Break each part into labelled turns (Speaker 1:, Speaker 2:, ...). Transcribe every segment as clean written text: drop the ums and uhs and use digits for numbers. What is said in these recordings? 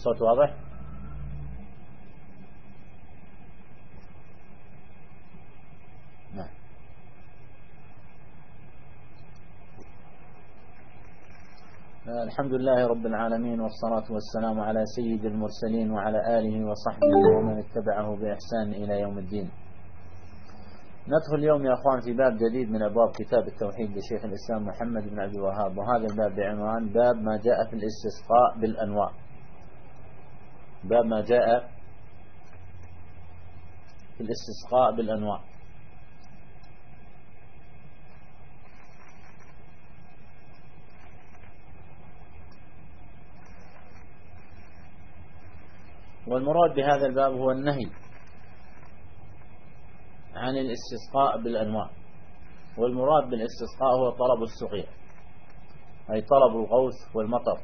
Speaker 1: الصوت واضح؟ نعم. الحمد لله رب العالمين، والصلاة والسلام على سيد المرسلين وعلى آله وصحبه ومن اتبعه بإحسان إلى يوم الدين. ندخل اليوم يا أخوان في باب جديد من أبواب كتاب التوحيد لشيخ الإسلام محمد بن عبد الوهاب، وهذا الباب بعنوان باب ما جاء في الاستسقاء بالأنواع. باب ما جاء في الاستسقاء بالأنواع. والمراد بهذا الباب هو النهي عن الاستسقاء بالأنواع، والمراد بالاستسقاء هو طلب السقيا، أي طلب الغوث والمطر.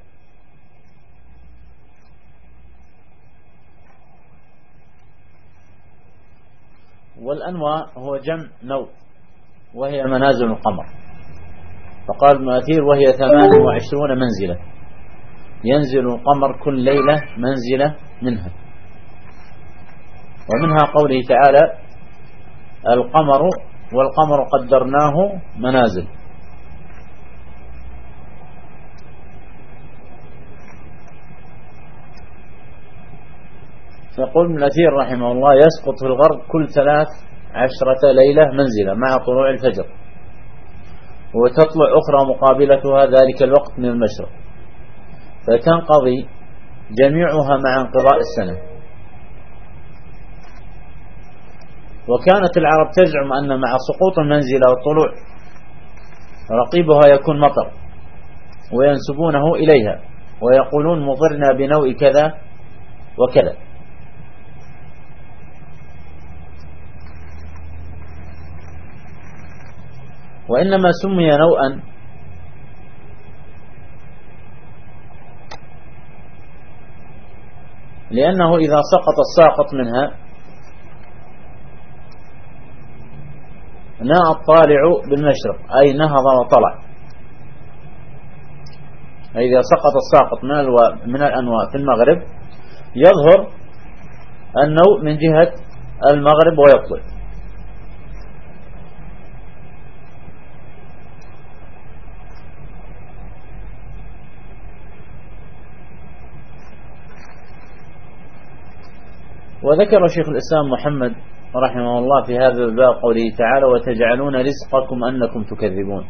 Speaker 1: والأنواع هو جمع نوع، وهي منازل القمر. فقال ابن أثير: وهي 28 منزلة، ينزل القمر كل ليلة منزلة منها. ومنها قوله تعالى: القمر والقمر قدرناه منازل. فيقول ابن الأثير رحمه الله: يسقط في الغرب كل 13 ليلة منزلة مع طلوع الفجر، وتطلع أخرى مقابلتها ذلك الوقت من المشرق، فتنقضي جميعها مع انقضاء السنة. وكانت العرب تزعم أن مع سقوط المنزلة وطلوع رقيبها يكون مطر، وينسبونه إليها ويقولون: مطرنا بنوء كذا وكذا. وإنما سمي نوءا لأنه إذا سقط الساقط منها ناء الطالع بالمشرق، أي نهض وطلع. إذا سقط الساقط من الأنواء في المغرب يظهر النوء من جهة المغرب ويطلع. وذكر شيخ الإسلام محمد رحمه الله في هذا الباب قوله تعالى: وتجعلون رزقكم أنكم تكذبون.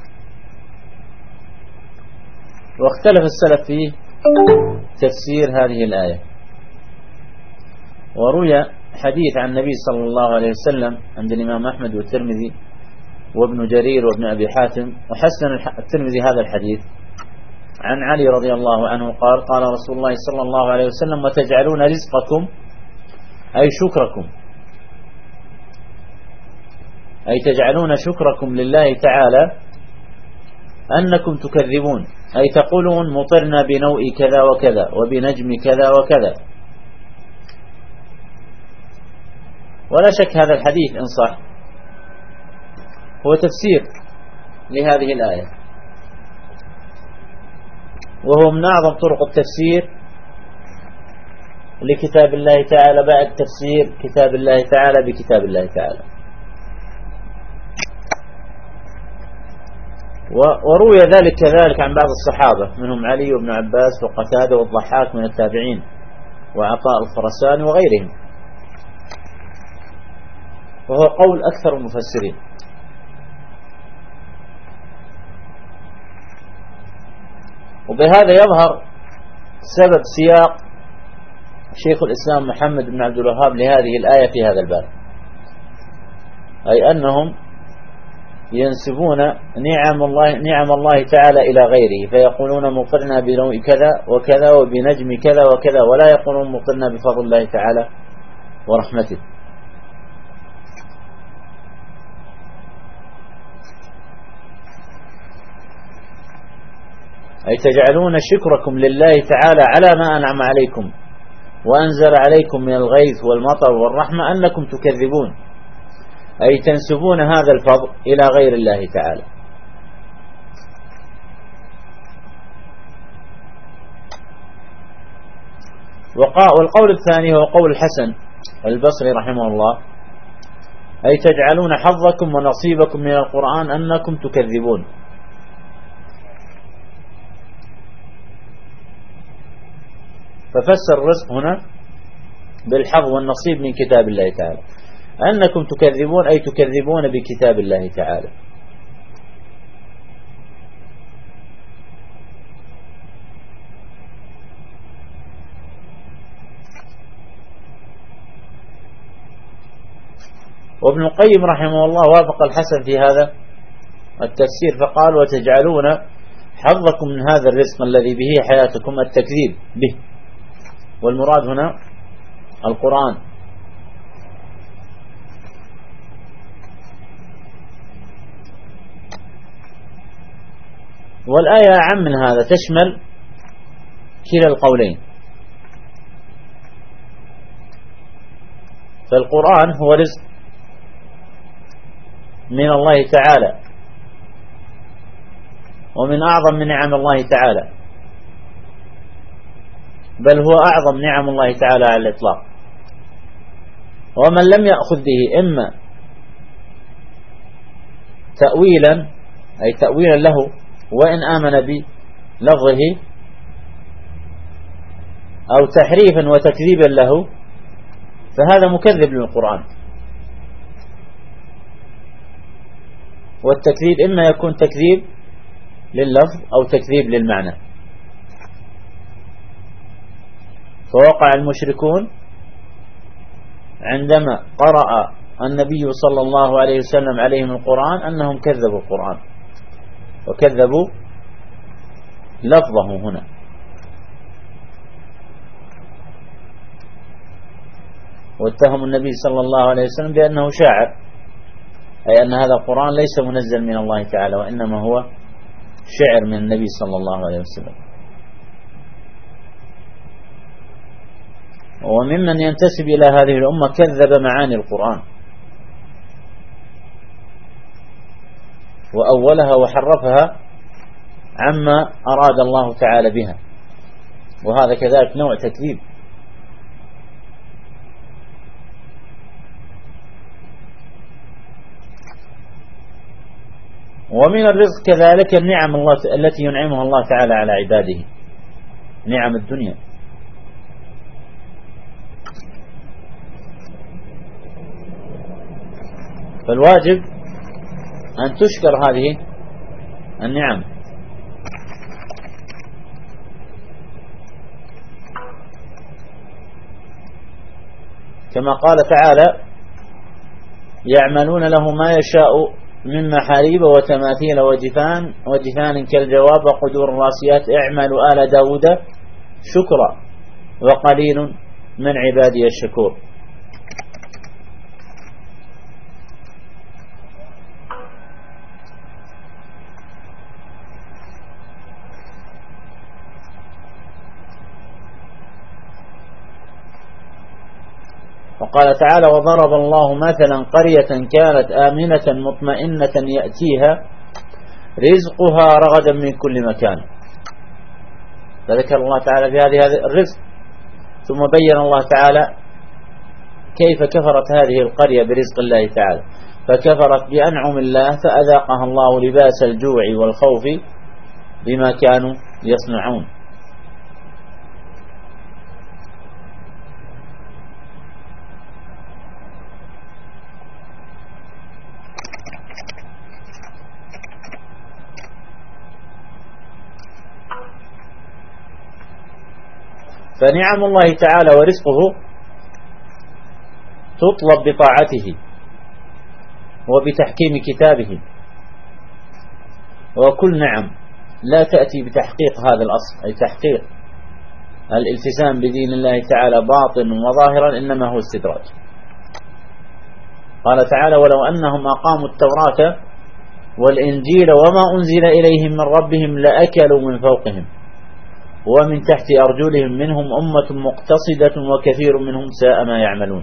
Speaker 1: واختلف السلف في تفسير هذه الآية. وروي حديث عن النبي صلى الله عليه وسلم عند الإمام أحمد والترمذي وابن جرير وابن أبي حاتم، وحسن الترمذي هذا الحديث عن علي رضي الله عنه قال: قال رسول الله صلى الله عليه وسلم: وتجعلون رزقكم، أي شكركم، أي تجعلون شكركم لله تعالى أنكم تكذبون، أي تقولون: مطرنا بنوء كذا وكذا وبنجم كذا وكذا. ولا شك هذا الحديث إن صح هو تفسير لهذه الآية، وهو من أعظم طرق التفسير لكتاب الله تعالى بعد تفسير كتاب الله تعالى بكتاب الله تعالى. وروي ذلك كذلك عن بعض الصحابة، منهم علي وابن عباس وقتادة والضحاك من التابعين وعطاء الخرساني وغيرهم، وهو قول أكثر المفسرين. وبهذا يظهر سبب سياق شيخ الإسلام محمد بن عبد الوهاب لهذه الآية في هذا الباب، أي أنهم ينسبون نعم الله تعالى إلى غيره، فيقولون: مطرنا بنوء كذا وكذا وبنجم كذا وكذا، ولا يقولون: مطرنا بفضل الله تعالى ورحمته. أي تجعلون شكركم لله تعالى على ما أنعم عليكم وأنزل عليكم من الغيث والمطر والرحمة أنكم تكذبون، أي تنسبون هذا الفضل إلى غير الله تعالى. والقول الثاني هو قول الحسن البصري رحمه الله: أي تجعلون حظكم ونصيبكم من القرآن أنكم تكذبون. ففسر الرزق هنا بالحظ والنصيب من كتاب الله تعالى، أنكم تكذبون أي تكذبون بكتاب الله تعالى. وابن القيم رحمه الله وافق الحسن في هذا التفسير فقال: وتجعلون حظكم من هذا الرزق الذي به حياتكم التكذيب به، والمراد هنا القرآن. والآية أعم من هذا، تشمل كلا القولين، فالقرآن هو رزق من الله تعالى، ومن أعظم من نعم الله تعالى، بل هو أعظم نعم الله تعالى على الإطلاق. ومن لم يأخذ به إما تأويلا أي تأويلا له وإن آمن بلفظه، أو تحريفا وتكذيبا له، فهذا مكذب للقرآن. والتكذيب إما يكون تكذيب لللفظ أو تكذيب للمعنى. فوقع المشركون عندما قرأ النبي صلى الله عليه وسلم عليهم القرآن أنهم كذبوا القرآن وكذبوا لفظه هنا. واتهموا النبي صلى الله عليه وسلم بأنه شاعر، أي أن هذا القرآن ليس منزل من الله تعالى، وإنما هو شعر من النبي صلى الله عليه وسلم. وممن ينتسب إلى هذه الأمة كذب معاني القرآن وأولها وحرفها عما أراد الله تعالى بها، وهذا كذلك نوع تكذيب. ومن الرزق كذلك النعم الله التي ينعمها الله تعالى على عباده، نعم الدنيا. فالواجب أن تشكر هذه النعم. كما قال تعالى: يعملون له ما يشاء من محاريب وتماثيل وجفان كالجواب وقدور الراسيات اعملوا آل داود شكرا وقليل من عبادي الشكور. وقال تعالى: وضرب الله مثلا قرية كانت آمنة مطمئنة يأتيها رزقها رغدا من كل مكان. فذكر الله تعالى في هذه الرزق، ثم بين الله تعالى كيف كفرت هذه القرية برزق الله تعالى، فكفرت بأنعم الله فأذاقها الله لباس الجوع والخوف بما كانوا يصنعون. فنعم الله تعالى ورزقه تطلب بطاعته وبتحكيم كتابه، وكل نعم لا تأتي بتحقيق هذا الأصل، أي تحقيق الالتزام بدين الله تعالى باطن وظاهرا، إنما هو استدراج. قال تعالى: ولو أنهم أقاموا التوراة والإنجيل وما أنزل إليهم من ربهم لأكلوا من فوقهم ومن تحت أرجلهم منهم أمة مقتصدة وكثير منهم ساء ما يعملون.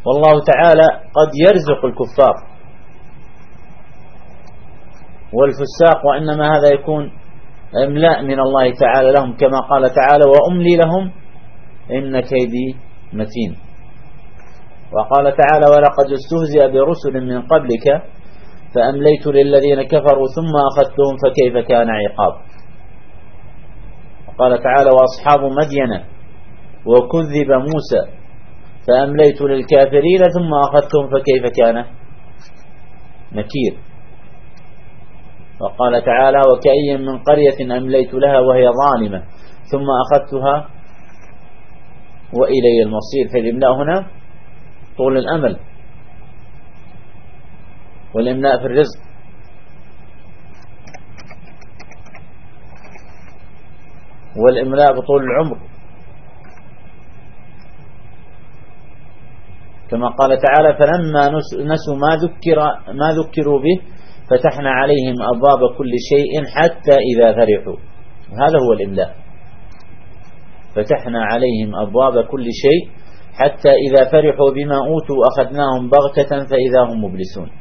Speaker 1: والله تعالى قد يرزق الكفار والفساق، وإنما هذا يكون إملاء من الله تعالى لهم، كما قال تعالى وأملي لهم إن كيدي متين. وقال تعالى ولقد استهزئ برسل من قبلك فأمليت للذين كفروا ثم أخذتهم فكيف كان عقاب. وقال تعالى وأصحاب مدين وكذب موسى فأمليت للكافرين ثم أخذتهم فكيف كان نكير. وقال تعالى وكأي من قرية أمليت لها وهي ظالمة ثم أخذتها وإلي المصير. فالإملاء هنا طول الأمل، والإملاء في الرزق، والإملاء بطول العمر، كما قال تعالى فلما نسوا ما ذكروا به فتحنا عليهم أبواب كل شيء حتى إذا فرحوا. هذا هو الإملاء، فتحنا عليهم أبواب كل شيء حتى إذا فرحوا بما أوتوا أخذناهم بغتة فإذا هم مبلسون.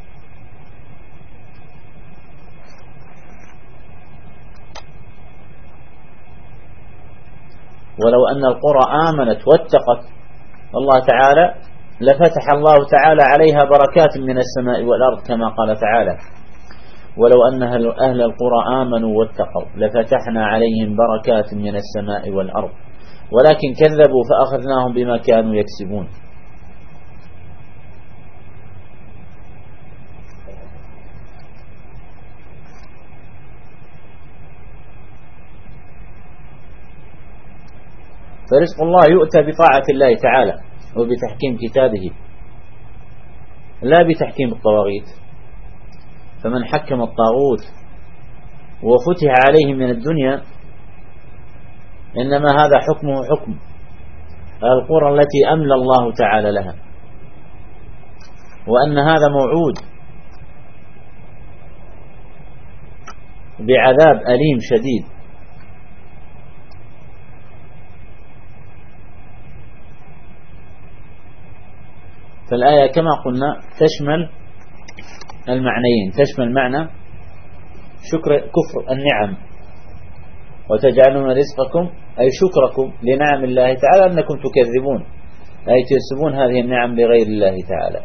Speaker 1: ولو أن القرى آمنت واتقت الله تعالى لفتح الله تعالى عليها بركات من السماء والأرض، كما قال تعالى ولو أن أهل القرى آمنوا واتقوا لفتحنا عليهم بركات من السماء والأرض ولكن كذبوا فأخذناهم بما كانوا يكسبون. فرزق الله يؤتى بطاعة الله تعالى وبتحكيم كتابه لا بتحكيم الطواغيت. فمن حكم الطاغوت وفتح عليه من الدنيا إنما هذا حكمه حكم القرى التي أملى الله تعالى لها، وأن هذا موعود بعذاب أليم شديد. فالآية كما قلنا تشمل المعنيين، تشمل معنى كفر النعم وتجعلون رزقكم أي شكركم لنعم الله تعالى أنكم تكذبون أي تنسبون هذه النعم لغير الله تعالى.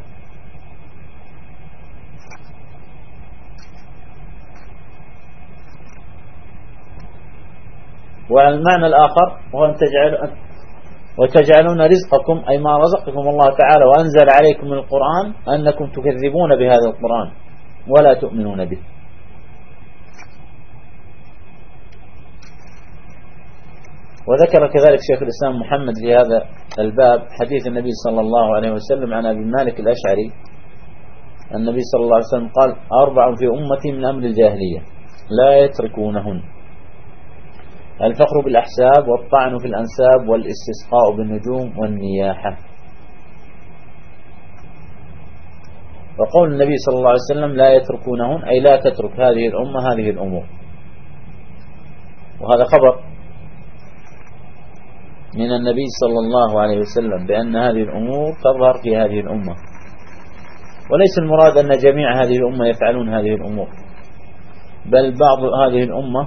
Speaker 1: والمعنى الآخر هو أن وتجعلون رزقكم أي ما رزقكم الله تعالى وأنزل عليكم القرآن أنكم تكذبون بهذا القرآن ولا تؤمنون به. وذكر كذلك شيخ الإسلام محمد في هذا الباب حديث النبي صلى الله عليه وسلم عن أبي مالك الأشعري. النبي صلى الله عليه وسلم قال 4 في أمتي من أمر الجاهلية لا يتركونهن: الفخر بالأحساب والطعن في الأنساب والاستسقاء بالنجوم والنياحة. وقول النبي صلى الله عليه وسلم لا يتركونهن أي لا تترك هذه الأمة هذه الأمور. وهذا خبر من النبي صلى الله عليه وسلم بأن هذه الأمور تظهر في هذه الأمة، وليس المراد أن جميع هذه الأمة يفعلون هذه الأمور، بل بعض هذه الأمة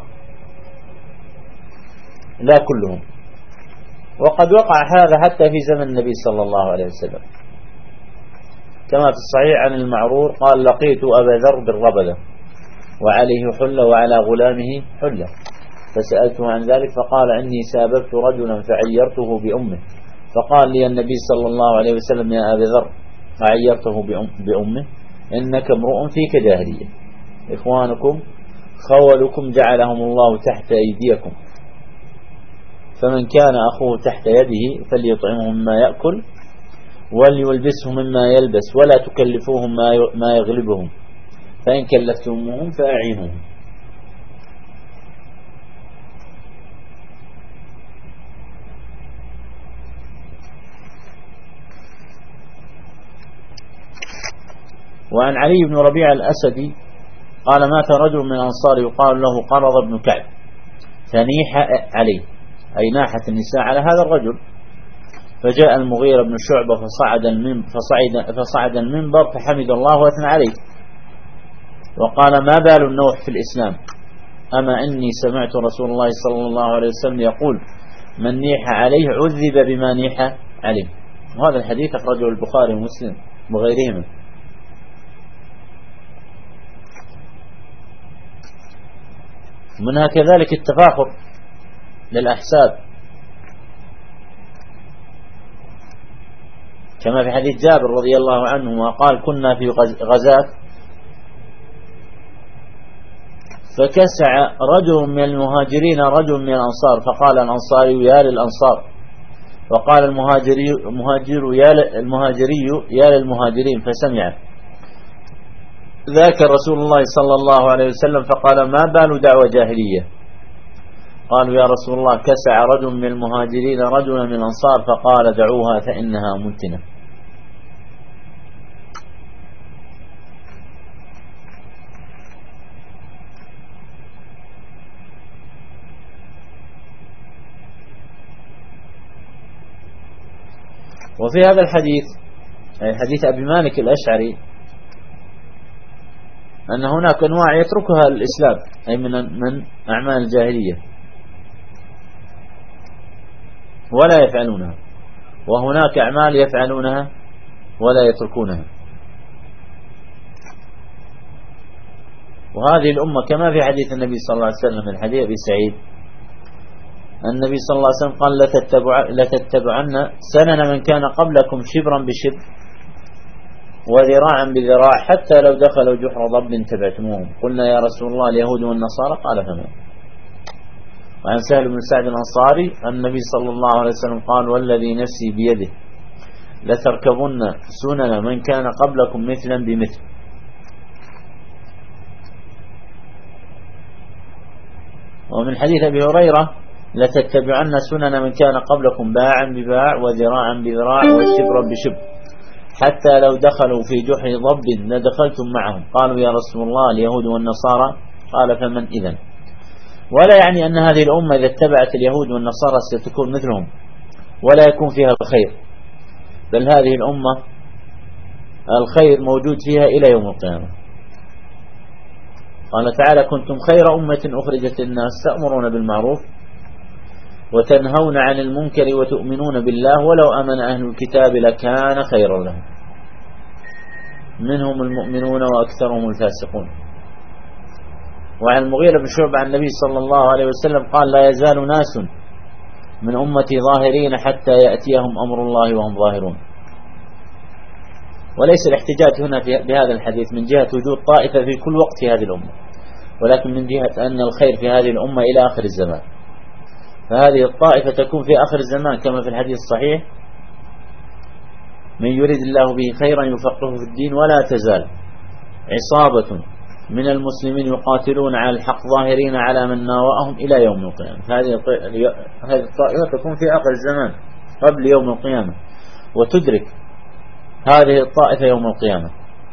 Speaker 1: لا كلهم. وقد وقع هذا حتى في زمن النبي صلى الله عليه وسلم، كما في الصحيح عن المعرور قال لقيت أبا ذر بالربذة وعليه حلة وعلى غلامه حلة فسألته عن ذلك فقال إني ساببت رجلا فعيرته بأمه فقال لي النبي صلى الله عليه وسلم يا أبا ذر أعيرته بأمه إنك امرؤ فيك جاهلية، إخوانكم خولكم جعلهم الله تحت أيديكم، فمن كان أخوه تحت يده فليطعمه مما يأكل وليلبسه مما يلبس ولا تكلفوهم ما يغلبهم، فإن كلفتموهم فأعينوهم. وعن علي بن ربيع الأسدي قال مات رجل من الأنصار يقال له قرض بن كعب فنيح عليه أي ناحت النساء على هذا الرجل، فجاء المغيرة بن شعبة فصعد المنبر فحمد الله وأثنى عليه وقال: ما بال النوح في الإسلام؟ أما إني سمعت رسول الله صلى الله عليه وسلم يقول: من نيح عليه عذب بما نيح عليه. وهذا الحديث أخرجه البخاري ومسلم وغيرهما. منها كذلك التفاخر للأحساب، كما في حديث جابر رضي الله عنه قال: كنا في غزاة فكسع رجل من المهاجرين رجل من الأنصار، فقال الأنصاري: يا للأنصار، وقال المهاجري يا للمهاجرين، فسمع ذاك رسول الله صلى الله عليه وسلم فقال: ما بال دعوة جاهلية؟ قالوا: يا رسول الله كسع رجل من المهاجرين رجلا من الأنصار، فقال: دعوها فإنها منتنة. وفي هذا الحديث، أي حديث أبي مالك الأشعري، أن هناك أنواع يتركها الإسلام، أي من أعمال الجاهلية ولا يفعلونها، وهناك أعمال يفعلونها ولا يتركونها. وهذه الأمة كما في حديث النبي صلى الله عليه وسلم من حديث أبي سعيد، النبي صلى الله عليه وسلم قال: لتتبعن سنن من كان قبلكم شبرا بشبر وذراعا بذراع حتى لو دخلوا جحر ضب تبعتموهم. قلنا: يا رسول الله اليهود والنصارى؟ قال: فمن؟ وعن سهل بن سعد الأنصاري النبي صلى الله عليه وسلم قال: والذي نفسي بيده لتركبن سنن من كان قبلكم مثلا بمثل. ومن حديث أبي هريرة: لتتبعن سنن من كان قبلكم باعا بباع وذراعا بذراع وشبرا بشبر حتى لو دخلوا في جحر ضب لدخلتم معهم. قالوا: يا رسول الله اليهود والنصارى؟ قال: فمن إذن؟ ولا يعني أن هذه الأمة إذا اتبعت اليهود والنصارى ستكون مثلهم ولا يكون فيها الخير، بل هذه الأمة الخير موجود فيها إلى يوم القيامة. قال تعالى: كنتم خير أمة أخرجت الناس تأمرون بالمعروف وتنهون عن المنكر وتؤمنون بالله ولو آمن أهل الكتاب لكان خيرا لهم منهم المؤمنون وأكثرهم الفاسقون. وعن المغيرة بن شعبة عن النبي صلى الله عليه وسلم قال: لا يزال ناس من أمتي ظاهرين حتى يأتيهم أمر الله وهم ظاهرون. وليس الاحتجاج هنا بهذا الحديث من جهة وجود طائفة في كل وقت في هذه الأمة، ولكن من جهة أن الخير في هذه الأمة إلى آخر الزمان. فهذه الطائفة تكون في آخر الزمان كما في الحديث الصحيح: من يريد الله به خيرا يفقهه في الدين. ولا تزال عصابة من المسلمين يقاتلون على الحق ظاهرين على من ناوأهم إلى يوم القيامة. هذه الطائفة تكون في آخر الزمان قبل يوم القيامة، وتدرك هذه الطائفة يوم القيامة.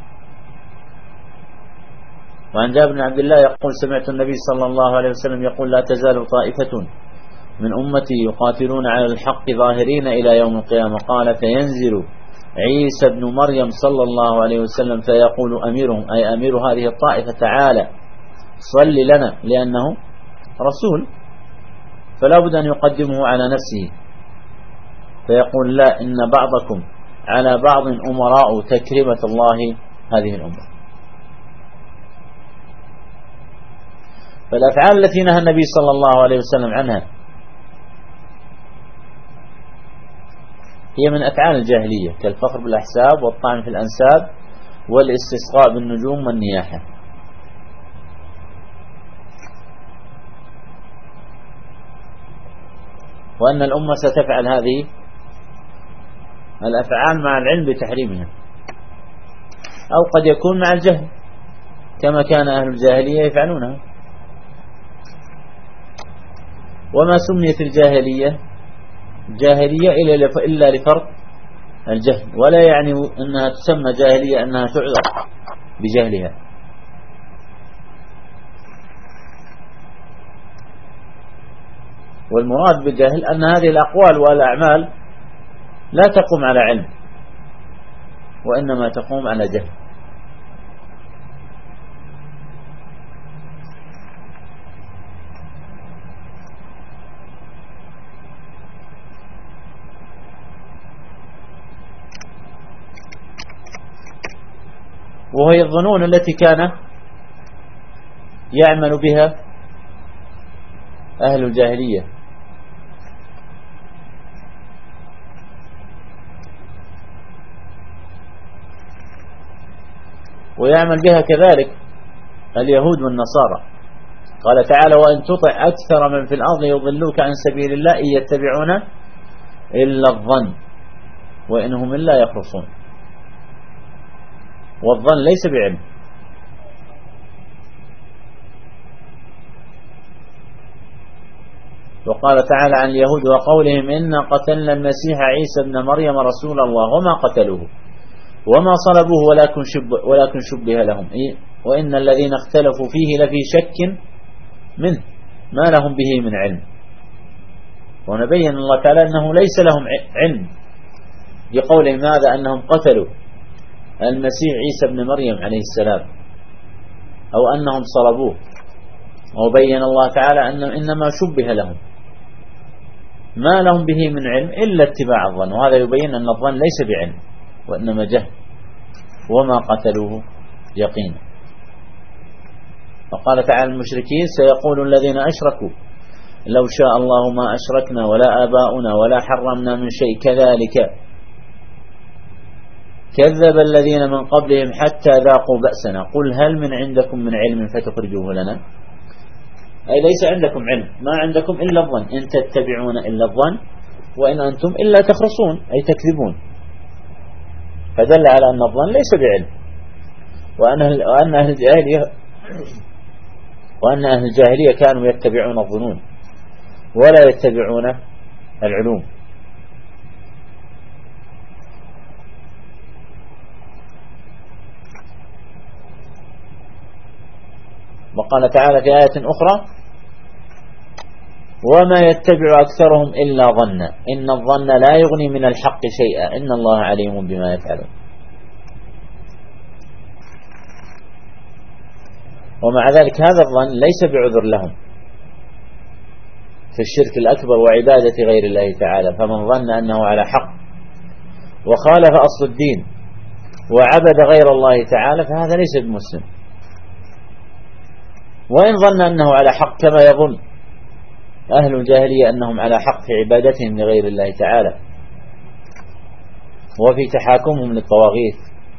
Speaker 1: وعن جابر بن عبد الله يقول: سمعت النبي صلى الله عليه وسلم يقول: لا تزال طائفة من أمتي يقاتلون على الحق ظاهرين إلى يوم القيامة. قال: فينزل عيسى بن مريم صلى الله عليه وسلم فيقول أميرهم، أي أمير هذه الطائفة: تعالى صل لنا، لأنه رسول فلا بد أن يقدمه على نفسه، فيقول: لا، إن بعضكم على بعض أمراء تكريمة الله هذه الأمة. فالأفعال التي نهى النبي صلى الله عليه وسلم عنها هي من أفعال الجاهلية، كالفخر بالأحساب والطعن في الأنساب والاستسقاء بالنجوم والنياحة. وأن الأمة ستفعل هذه الأفعال مع العلم بتحريمها، أو قد يكون مع الجهل كما كان أهل الجاهلية يفعلونها. وما سميت الجاهلية جاهلية إلا لفرق الجهل، ولا يعني أنها تسمى جاهلية أنها تعذر بجهلها. والمراد بالجهل أن هذه الأقوال والأعمال لا تقوم على علم، وإنما تقوم على جهل. وهي الظنون التي كان يعمل بها أهل الجاهلية، ويعمل بها كذلك اليهود والنصارى. قال تعالى: وإن تطع أكثر من في الأرض يضلوك عن سبيل الله إن يتبعون إلا الظن وإنهم إلا يخرصون. والظن ليس بعلم. وقال تعالى عن اليهود وقولهم إنا قتلنا المسيح عيسى ابن مريم رسول الله وما قتلوه وما صلبوه ولكن شبه لهم وإن الذين اختلفوا فيه لفي شك منه ما لهم به من علم. ونبين الله تعالى أنه ليس لهم علم بقولهم ماذا أنهم قتلوا المسيح عيسى ابن مريم عليه السلام أو أنهم صلبوه. وبين الله تعالى أن إنما شبه لهم ما لهم به من علم إلا اتباع الظن. وهذا يبين أن الظن ليس بعلم وإنما جهل. وما قتلوه يقينا. وقال تعالى المشركين سيقول الذين أشركوا لو شاء الله ما أشركنا ولا آباؤنا ولا حرمنا من شيء كذلك كذب الذين من قبلهم حتى ذاقوا بأسنا قل هل من عندكم من علم فتخرجوه لنا. أي ليس عندكم علم، ما عندكم إلا الظن، إن تتبعون إلا الظن وإن أنتم إلا تخرصون أي تكذبون. فدل على أن الظن ليس بعلم، وأن أهل الجاهلية كانوا يتبعون الظنون ولا يتبعون العلوم. وقال تعالى في آية أخرى وما يتبع أكثرهم إلا ظنا إن الظن لا يغني من الحق شيئا إن الله عليم بما يفعلون. ومع ذلك هذا الظن ليس بعذر لهم في الشرك الأكبر وعبادة غير الله تعالى. فمن ظن أنه على حق وخالف أصل الدين وعبد غير الله تعالى فهذا ليس بمسلم. وإن ظن أنه على حق كما يظن أهل الجاهلية أنهم على حق في عبادتهم لغير الله تعالى وفي تحاكمهم للطواغيت.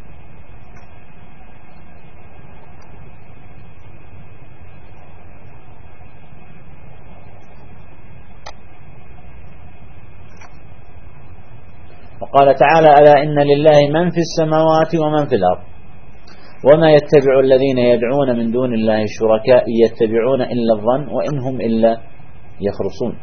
Speaker 1: وقال تعالى ألا إن لله من في السماوات ومن في الأرض وما يتبع الذين يدعون من دون الله شركاء يتبعون إلا الظن وإنهم إلا يخرصون.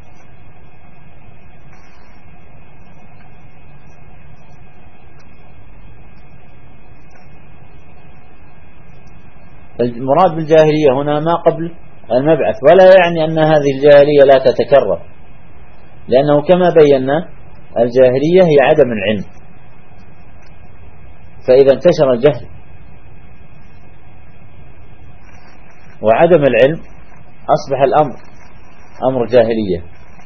Speaker 1: المراد بالجاهلية هنا ما قبل المبعث، ولا يعني أن هذه الجاهلية لا تتكرر، لأنه كما بينا الجاهلية هي عدم العلم، فإذا انتشر الجهل وعدم العلم أصبح الأمر أمر جاهلية.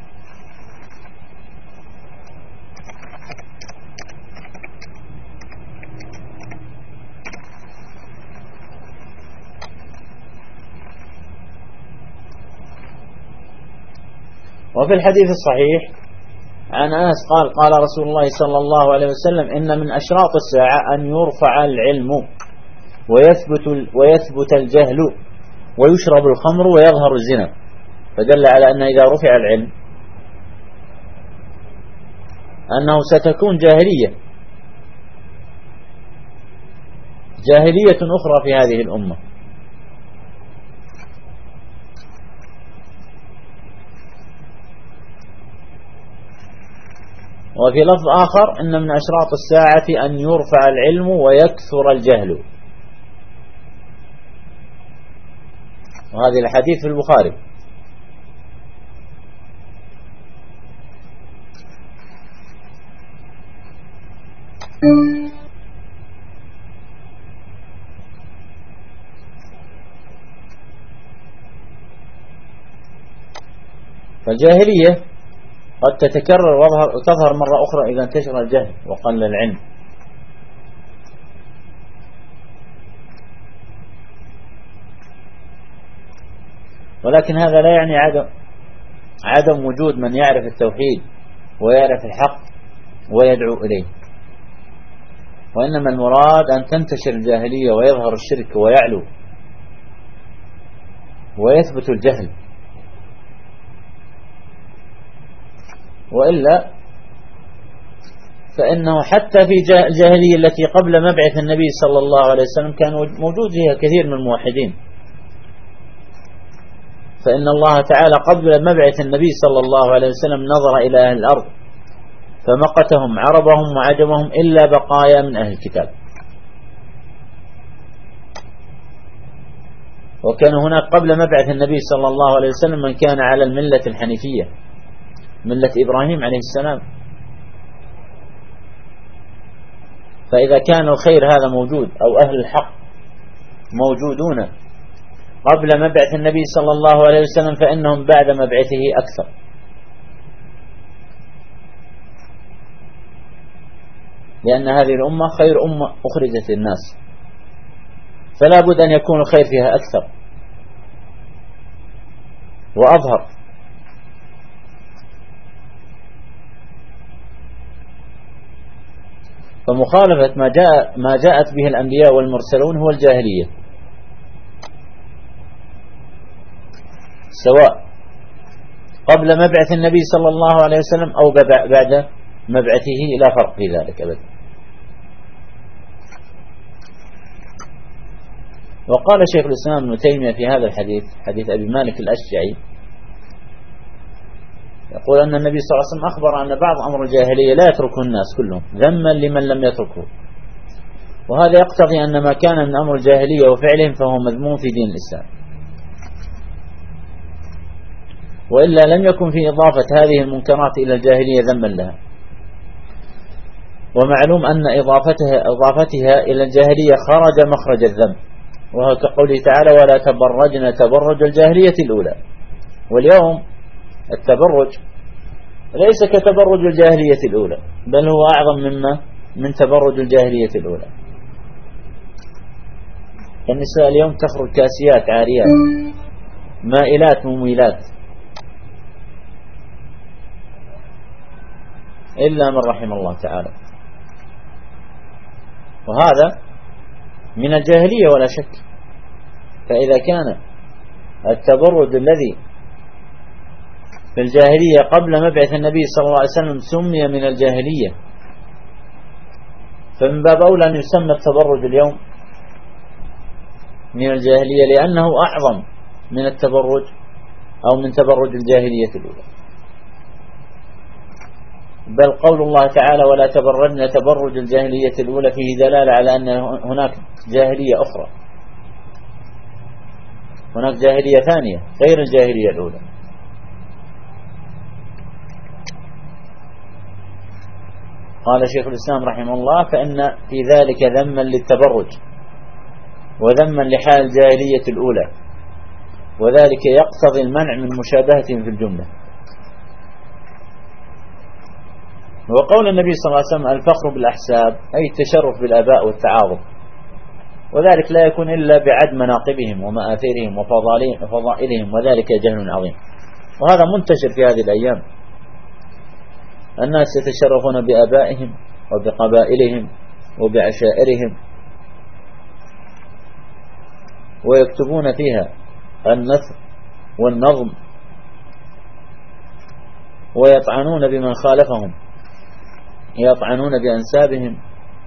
Speaker 1: وفي الحديث الصحيح عن أنس قال رسول الله صلى الله عليه وسلم إن من أشراط الساعة أن يرفع العلم ويثبت الجهل ويشرب الخمر ويظهر الزنا. فدل على أن إذا رفع العلم أنه ستكون جاهلية أخرى في هذه الأمة. وفي لفظ آخر إن من أشراط الساعة أن يرفع العلم ويكثر الجهل. وهذه الحديث في البخاري. فالجاهلية قد تتكرر وتظهر مرة أخرى إذا انتشر الجهل وقل العلم. ولكن هذا لا يعني عدم وجود من يعرف التوحيد ويعرف الحق ويدعو إليه، وإنما المراد أن تنتشر الجاهلية ويظهر الشرك ويعلو ويثبت الجهل، وإلا فإنه حتى في الجاهلية التي قبل مبعث النبي صلى الله عليه وسلم كان موجود فيها كثير من الموحدين، فإن الله تعالى قبل مبعث النبي صلى الله عليه وسلم نظر إلى أهل الأرض فمقتهم عربهم وعجمهم إلا بقايا من أهل الكتاب، وكان هناك قبل مبعث النبي صلى الله عليه وسلم من كان على الملة الحنيفية، ملة إبراهيم عليه السلام. فإذا كان الخير هذا موجود أو أهل الحق موجودون قبل مبعث النبي صلى الله عليه وسلم فإنهم بعد مبعثه أكثر. لأن هذه الأمة خير أمة أخرجت للناس، فلا بد أن يكون الخير فيها أكثر وأظهر. فمخالفة ما جاءت به الأنبياء والمرسلون هو الجاهلية، سواء قبل مبعث النبي صلى الله عليه وسلم أو بعد مبعثه، لا فرق في ذلك أبدا. وقال شيخ الإسلام ابن تيمية في هذا الحديث، حديث أبي مالك الأشجعي، يقول أن النبي صلى الله عليه وسلم أخبر أن بعض أمر الجاهلية لا يتركه الناس كلهم ذما لمن لم يتركه، وهذا يقتضي أن ما كان من أمر الجاهلية وفعلهم فهو مذموم في دين الإسلام، وإلا لم يكن في إضافة هذه المنكرات إلى الجاهلية ذما لها. ومعلوم أن إضافتها إلى الجاهلية خرج مخرج الذم، وهو كقوله تعالى ولا تبرجن تبرج الجاهلية الأولى. واليوم التبرج ليس كتبرج الجاهلية الأولى، بل هو أعظم من تبرج الجاهلية الأولى. النساء اليوم تخرج كاسيات عاريات مائلات مميلات إلا من رحم الله تعالى، وهذا من الجاهلية ولا شك. فإذا كان التبرج الذي في الجاهلية قبل مبعث النبي صلى الله عليه وسلم سمي من الجاهلية، فمن باب أولى أن يسمى التبرج اليوم من الجاهلية، لأنه أعظم من التبرج أو من تبرج الجاهلية الأولى. بل قول الله تعالى ولا تبرجن تبرج الجاهلية الأولى فيه دلالة على أن هناك جاهلية أخرى، هناك جاهلية ثانية غير الجاهلية الأولى. قال شيخ الإسلام رحمه الله فإن في ذلك ذما للتبرج وذما لحال الجاهلية الأولى، وذلك يقتضي المنع من مشابهتهم في الجملة. وقول النبي صلى الله عليه وسلم الفخر بالأحساب أي التشرف بالآباء والتعاظم، وذلك لا يكون إلا بعد مناقبهم ومآثرهم وفضائلهم، وذلك جهل عظيم. وهذا منتشر في هذه الأيام، الناس يتشرفون بآبائهم وبقبائلهم وبعشائرهم ويكتبون فيها النثر والنظم ويطعنون بمن خالفهم، يطعنون بأنسابهم.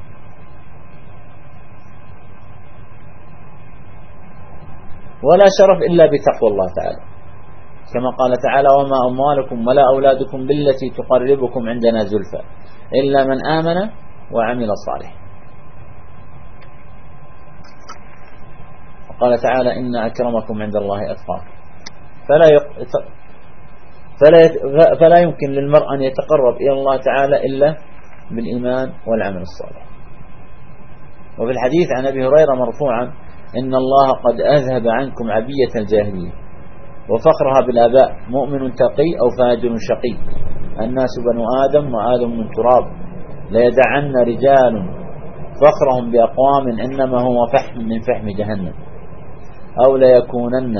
Speaker 1: ولا شرف إلا بتقوى الله تعالى، كما قال تعالى وما أموالكم ولا أولادكم بالتي تقربكم عندنا زلفى إلا من آمن وعمل صالح. وقال تعالى إن أكرمكم عند الله أتقاكم. فلا يمكن للمرء أن يتقرب إلى الله تعالى إلا بالإيمان والعمل الصالح. وفي الحديث عن أبي هريرة مرفوعا إن الله قد أذهب عنكم عبية الجاهلية وفخرها بالآباء، مؤمن تقي أو فاجر شقي، الناس بنو آدم وآدم من تراب، ليدعن رجال فخرهم بأقوام إنما هو فحم من فحم جهنم، أو ليكونن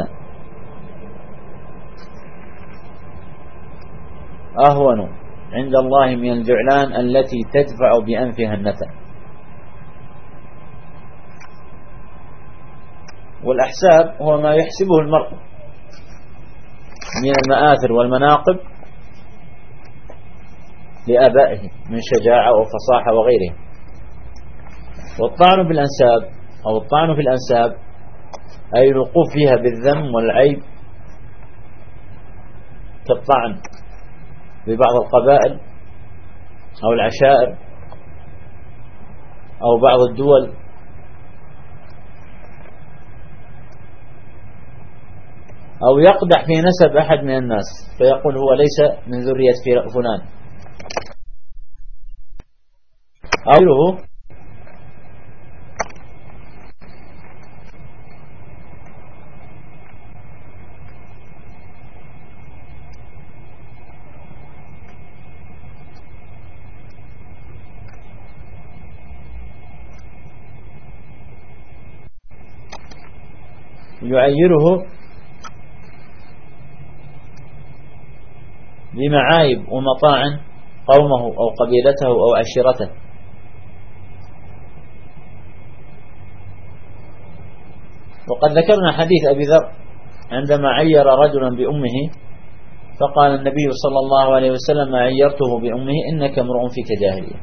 Speaker 1: أهون عند الله من الجعلان التي تدفع بأنفها النتن. والأحساب هو ما يحسبه المرء من المآثر والمناقب لآبائه من شجاعة وفصاحة وغيره. والطعن بالأنساب أو الطعن في الأنساب أي الوقوف فيها بالذم والعيب، كالطعن ببعض القبائل أو العشائر أو بعض الدول، أو يقدح في نسب أحد من الناس فيقول هو ليس من ذرية فلان أو غيره. يعيره بمعايب ومطاعن قومه أو قبيلته أو عشيرته. وقد ذكرنا حديث أبي ذر عندما عير رجلا بأمه فقال النبي صلى الله عليه وسلم: عيرته بأمه إنك امرؤ فيك جاهلية.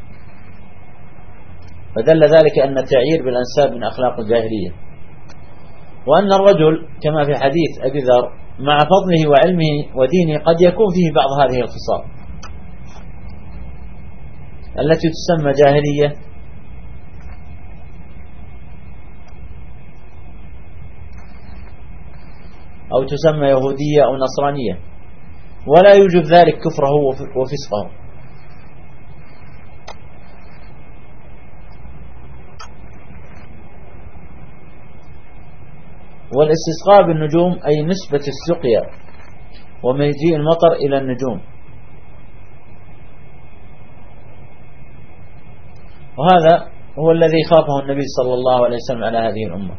Speaker 1: فدل ذلك أن التعيير بالأنساب من أخلاق الجاهلية، وأن الرجل كما في حديث أبي ذر مع فضله وعلمه ودينه قد يكون فيه بعض هذه الخصال التي تسمى جاهلية أو تسمى يهودية أو نصرانية، ولا يوجب ذلك كفره وفسقه. والاستسقاء بالنجوم أي نسبة السقيا ومجيء المطر إلى النجوم، وهذا هو الذي خافه النبي صلى الله عليه وسلم على هذه الأمة.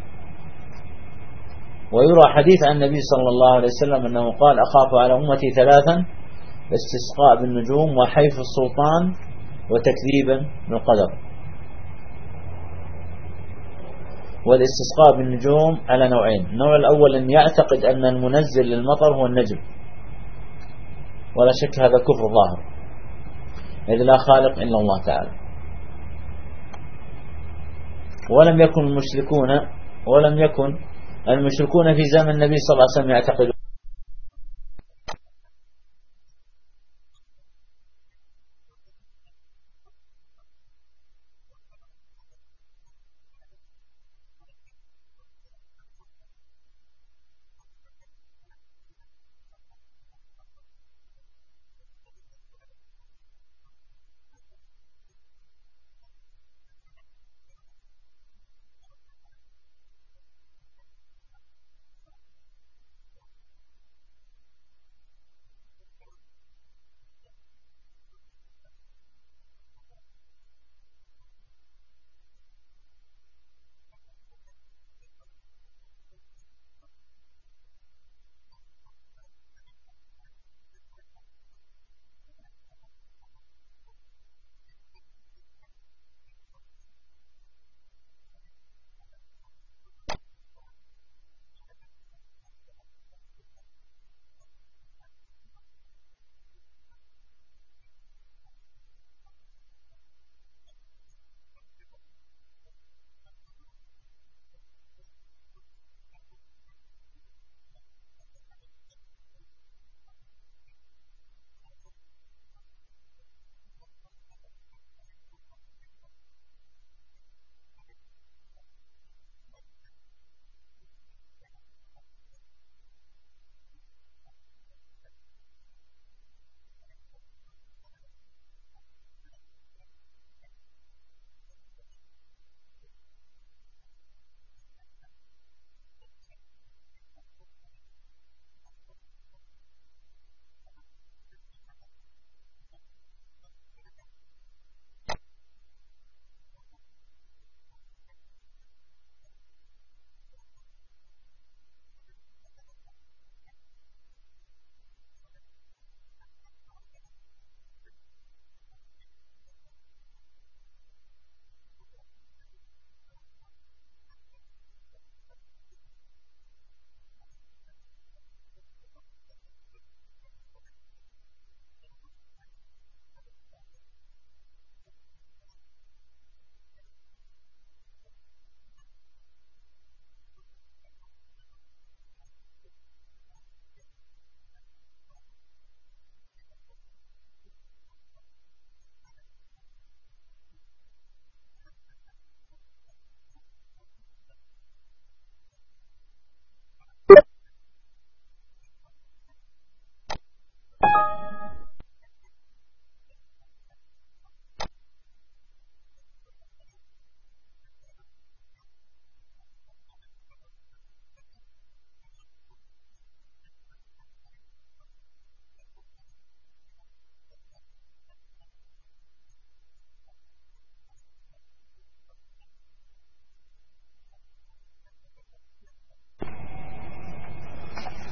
Speaker 1: ويرى حديث عن النبي صلى الله عليه وسلم أنه قال: أخاف على أمتي ثلاثا: الاستسقاء بالنجوم، وحيف السلطان، وتكذيبا بالقدر. والاستسقاء بالنجوم على نوعين: النوع الأول أن يعتقد أن المنزل للمطر هو النجم، ولا شك هذا كفر ظاهر، إذ لا خالق إلا الله تعالى. ولم يكن المشركون في زمن النبي صلى الله عليه وسلم يعتقدون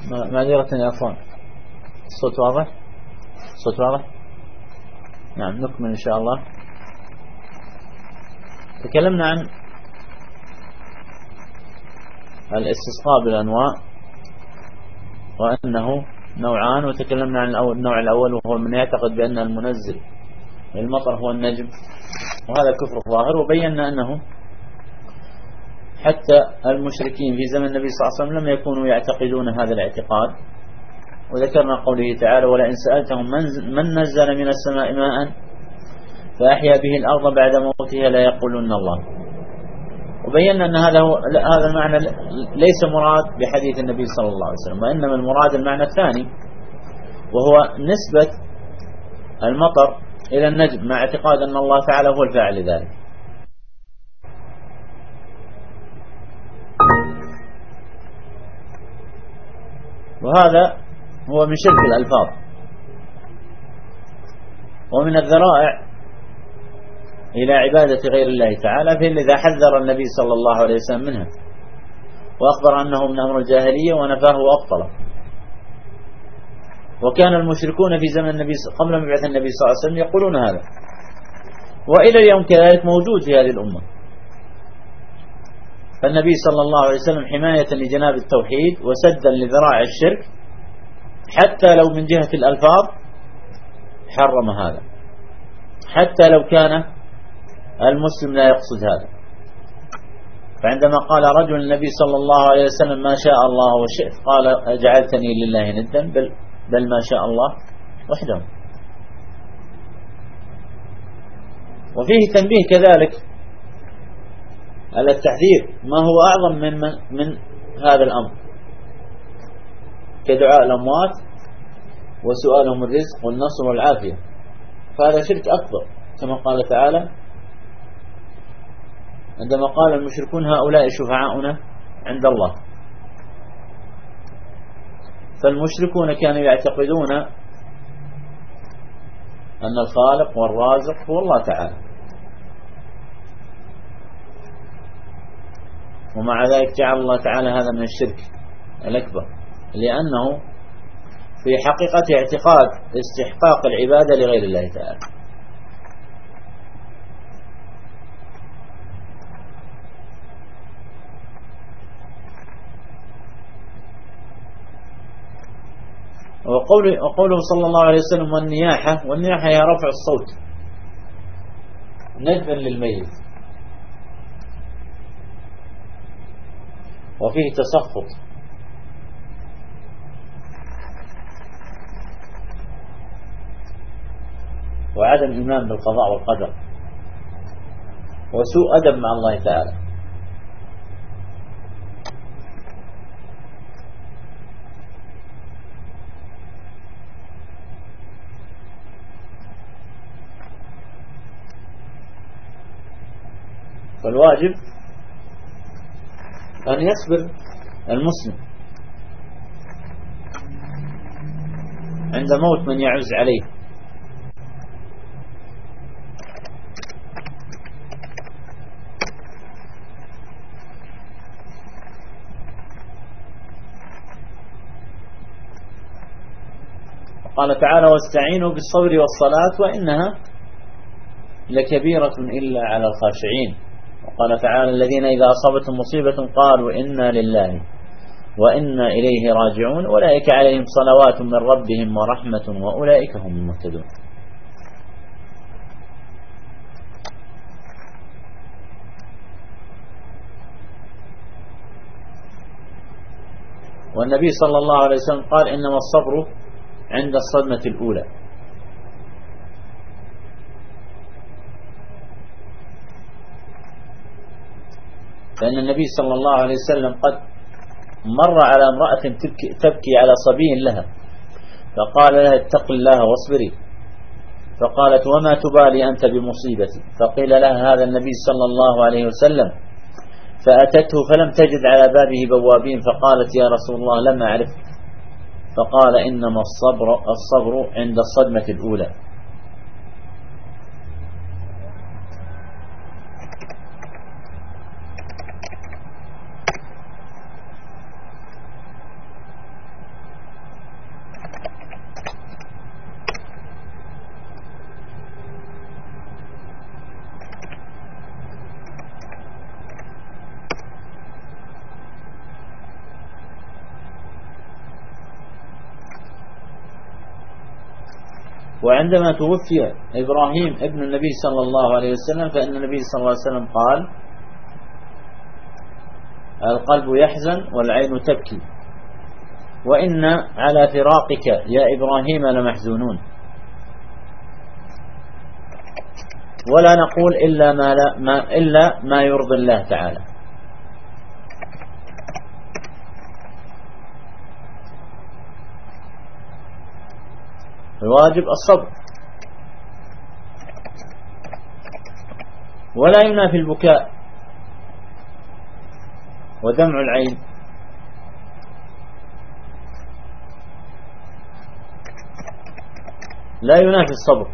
Speaker 1: معذرة يا أخوان، الصوت واضح؟ الصوت واضح؟ نعم نكمل إن شاء الله. تكلمنا عن الاستسقاء بالأنواع وأنه نوعان، وتكلمنا عن النوع الأول وهو من يعتقد بأن المنزل للمطر هو النجم، وهذا كفر ظاهر. وبينا أنه حتى المشركين في زمن النبي صلى الله عليه وسلم لم يكونوا يعتقدون هذا الاعتقاد. وذكرنا قوله تعالى: ولئن سألتهم من نزل من السماء ماء فأحيا به الأرض بعد موتها لا يقولون الله. وبينا أن هذا المعنى ليس مراد بحديث النبي صلى الله عليه وسلم، وإنما المراد المعنى الثاني، وهو نسبة المطر إلى النجم مع اعتقاد أن الله تعالى هو الفاعل لذلك. وهذا هو من شرك الألفاظ ومن الذرائع إلى عبادة غير الله تعالى، فلذا حذر النبي صلى الله عليه وسلم منها، وأخبر أنه من أمر الجاهلية ونفاه وأبطله. وكان المشركون في زمن النبي قبل مبعث النبي صلى الله عليه وسلم يقولون هذا، وإلى اليوم كذلك موجود في هذه الأمة. فالنبي صلى الله عليه وسلم حماية لجناب التوحيد وسدا لذراع الشرك حتى لو من جهة الألفاظ حرم هذا، حتى لو كان المسلم لا يقصد هذا. فعندما قال رجل النبي صلى الله عليه وسلم: ما شاء الله وشئت، قال: أجعلتني لله ندا؟ بل ما شاء الله وحده. وفيه تنبيه كذلك على التحذير ما هو أعظم من هذا الأمر، كدعاء الأموات وسؤالهم الرزق والنصر والعافية، فهذا شرك أكبر، كما قال تعالى عندما قال المشركون: هؤلاء شفعاؤنا عند الله. فالمشركون كانوا يعتقدون أن الخالق والرازق هو الله تعالى، ومع ذلك جعل الله تعالى هذا من الشرك الأكبر، لأنه في حقيقة اعتقاد استحقاق العبادة لغير الله تعالى. وقوله صلى الله عليه وسلم: والنياحة هي رفع الصوت ندبا للميت، وفيه تسخط وعدم إيمان بالقضاء والقدر وسوء أدب مع الله تعالى. فالواجب أن يصبر المسلم عند موت من يعز عليه، قال تعالى: واستعينوا بالصبر والصلاة وإنها لكبيرة إلا على الخاشعين. وقال تعالى: الذين إذا أصابتهم مصيبة قالوا إنا لله وإنا إليه راجعون أولئك عليهم صلوات من ربهم ورحمة وأولئك هم المهتدون. والنبي صلى الله عليه وسلم قال: إنما الصبر عند الصدمة الأولى. فإن النبي صلى الله عليه وسلم قد مر على امرأة تبكي على صبي لها، فقال لها: اتق الله واصبري. فقالت: وما تبالي أنت بمصيبتي؟ فقيل لها: هذا النبي صلى الله عليه وسلم. فأتته فلم تجد على بابه بوابين، فقالت: يا رسول الله لم أعرف. فقال: إنما الصبر عند الصدمة الأولى. وعندما توفي إبراهيم ابن النبي صلى الله عليه وسلم فإن النبي صلى الله عليه وسلم قال: القلب يحزن والعين تبكي، وإن على فراقك يا إبراهيم لمحزونون، ولا نقول إلا ما يرضي الله تعالى. الواجب الصبر، ولا ينافي البكاء ودمع العين لا ينافي الصبر،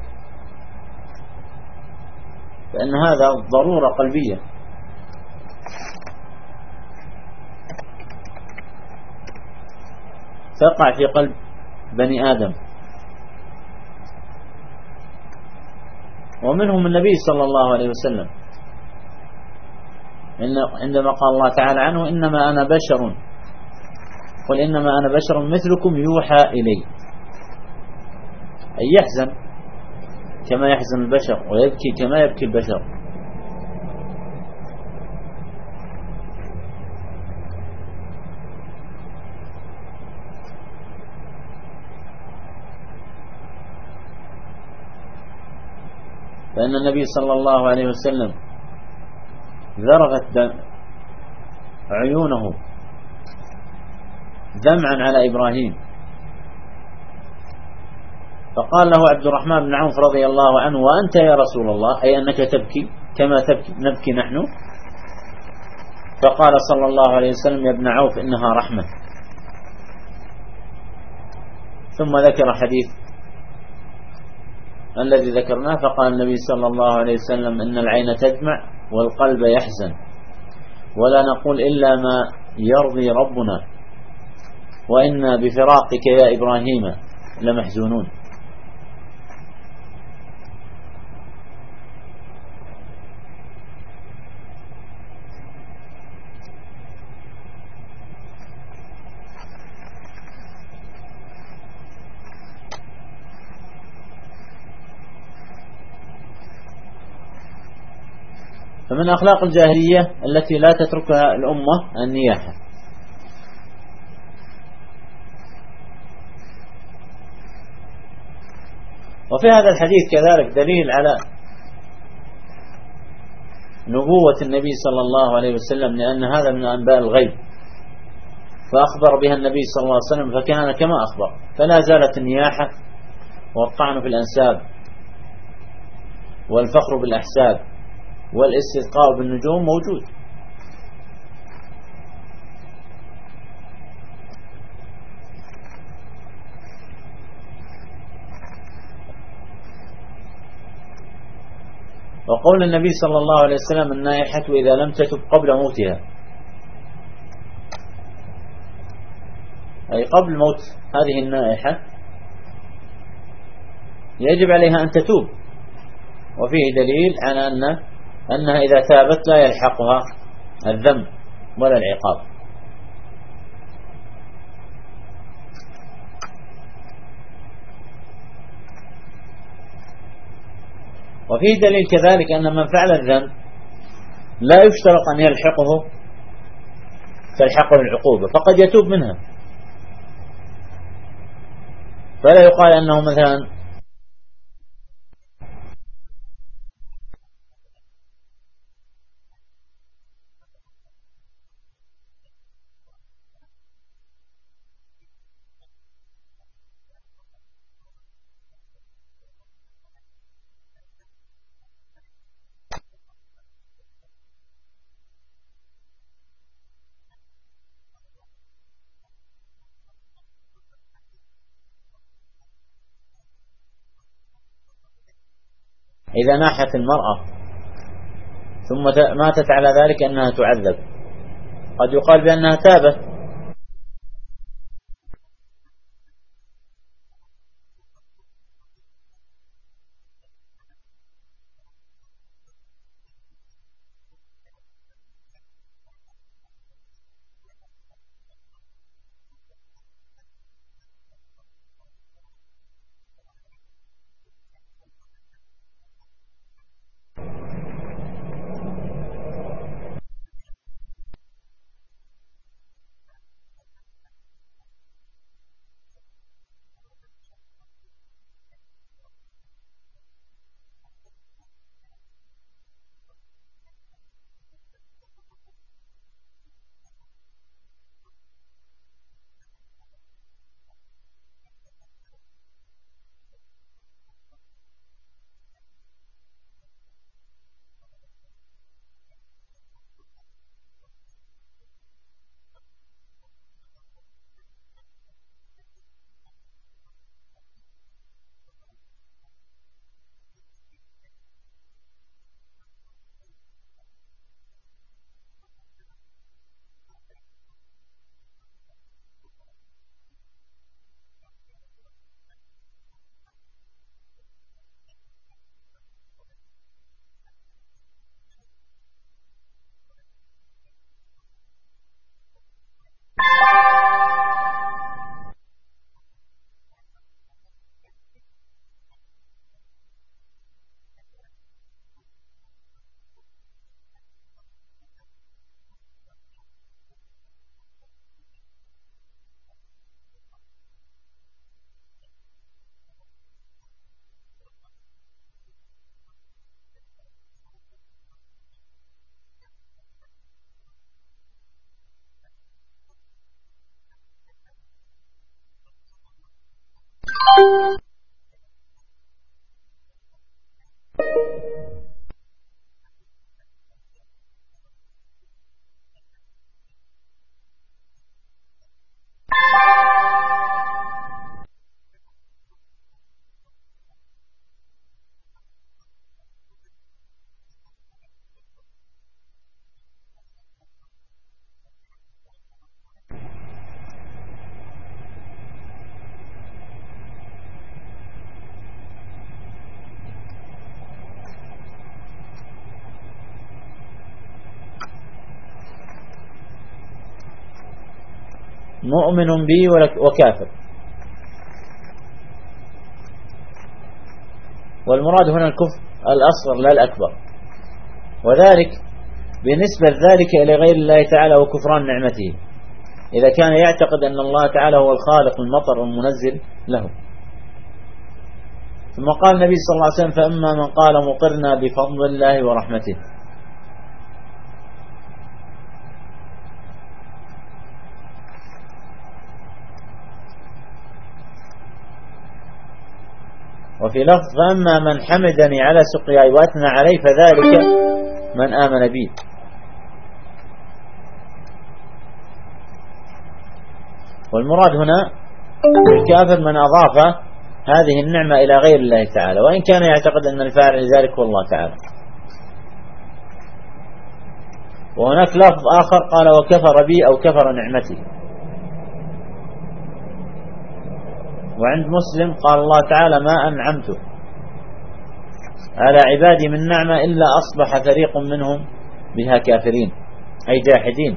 Speaker 1: فإن هذا ضرورة قلبية. تقع في قلب بني آدم. ومنهم النبي صلى الله عليه وسلم عندما قال الله تعالى عنه: إنما أنا بشر، قل إنما أنا بشر مثلكم يوحى إلي، أي يحزن كما يحزن البشر ويبكي كما يبكي البشر. فإن النبي صلى الله عليه وسلم ذرفت عيونه دمعا على إبراهيم، فقال له عبد الرحمن بن عوف رضي الله عنه: وأنت يا رسول الله، أي أنك تبكي كما نبكي نحن؟ فقال صلى الله عليه وسلم: يا ابن عوف إنها رحمة. ثم ذكر حديث الذي ذكرناه، فقال النبي صلى الله عليه وسلم: إن العين تدمع والقلب يحزن، ولا نقول إلا ما يرضي ربنا، وإنا بفراقك يا إبراهيم لمحزونون. فمن أخلاق الجاهلية التي لا تتركها الأمة النياحة. وفي هذا الحديث كذلك دليل على نبوة النبي صلى الله عليه وسلم، لأن هذا من أنباء الغيب، فأخبر بها النبي صلى الله عليه وسلم فكان كما أخبر. فلا زالت النياحة والطعن في الأنساب والفخر بالأحساب والاستسقاء بالنجوم موجود. وقول النبي صلى الله عليه وسلم: النائحة إذا لم تتب قبل موتها، أي قبل موت هذه النائحة يجب عليها أن تتوب. وفيه دليل على أنها إذا تابت لا يلحقها الذنب ولا العقاب. وفيه دليل كذلك أن من فعل الذنب لا يشترط أن تلحقه العقوبة، فقد يتوب منها، فلا يقال أنه مثلا إذا ناحت المرأة ثم ماتت على ذلك أنها تعذب، قد يقال بأنها تابت. مؤمن بي وكافر. والمراد هنا الكفر الأصغر لا الأكبر، وذلك بنسبة ذلك إلى غير الله تعالى وكفران نعمته، إذا كان يعتقد أن الله تعالى هو الخالق المطر والمنزل له. ثم قال النبي صلى الله عليه وسلم: فأما من قال مطرنا بفضل الله ورحمته. وفي لفظ: فأما من حمدني على سقياي وأثنى علي فذلك من آمن بي. والمراد هنا الكافر من أضاف هذه النعمة إلى غير الله تعالى، وإن كان يعتقد أن الفاعل لذلك هو الله تعالى. وهناك لفظ آخر قال: وكفر بي أو كفر نعمتي. وعند مسلم قال الله تعالى: ما أنعمت على عبادي من نعمة إلا أصبح فريق منهم بها كافرين، أي جاحدين.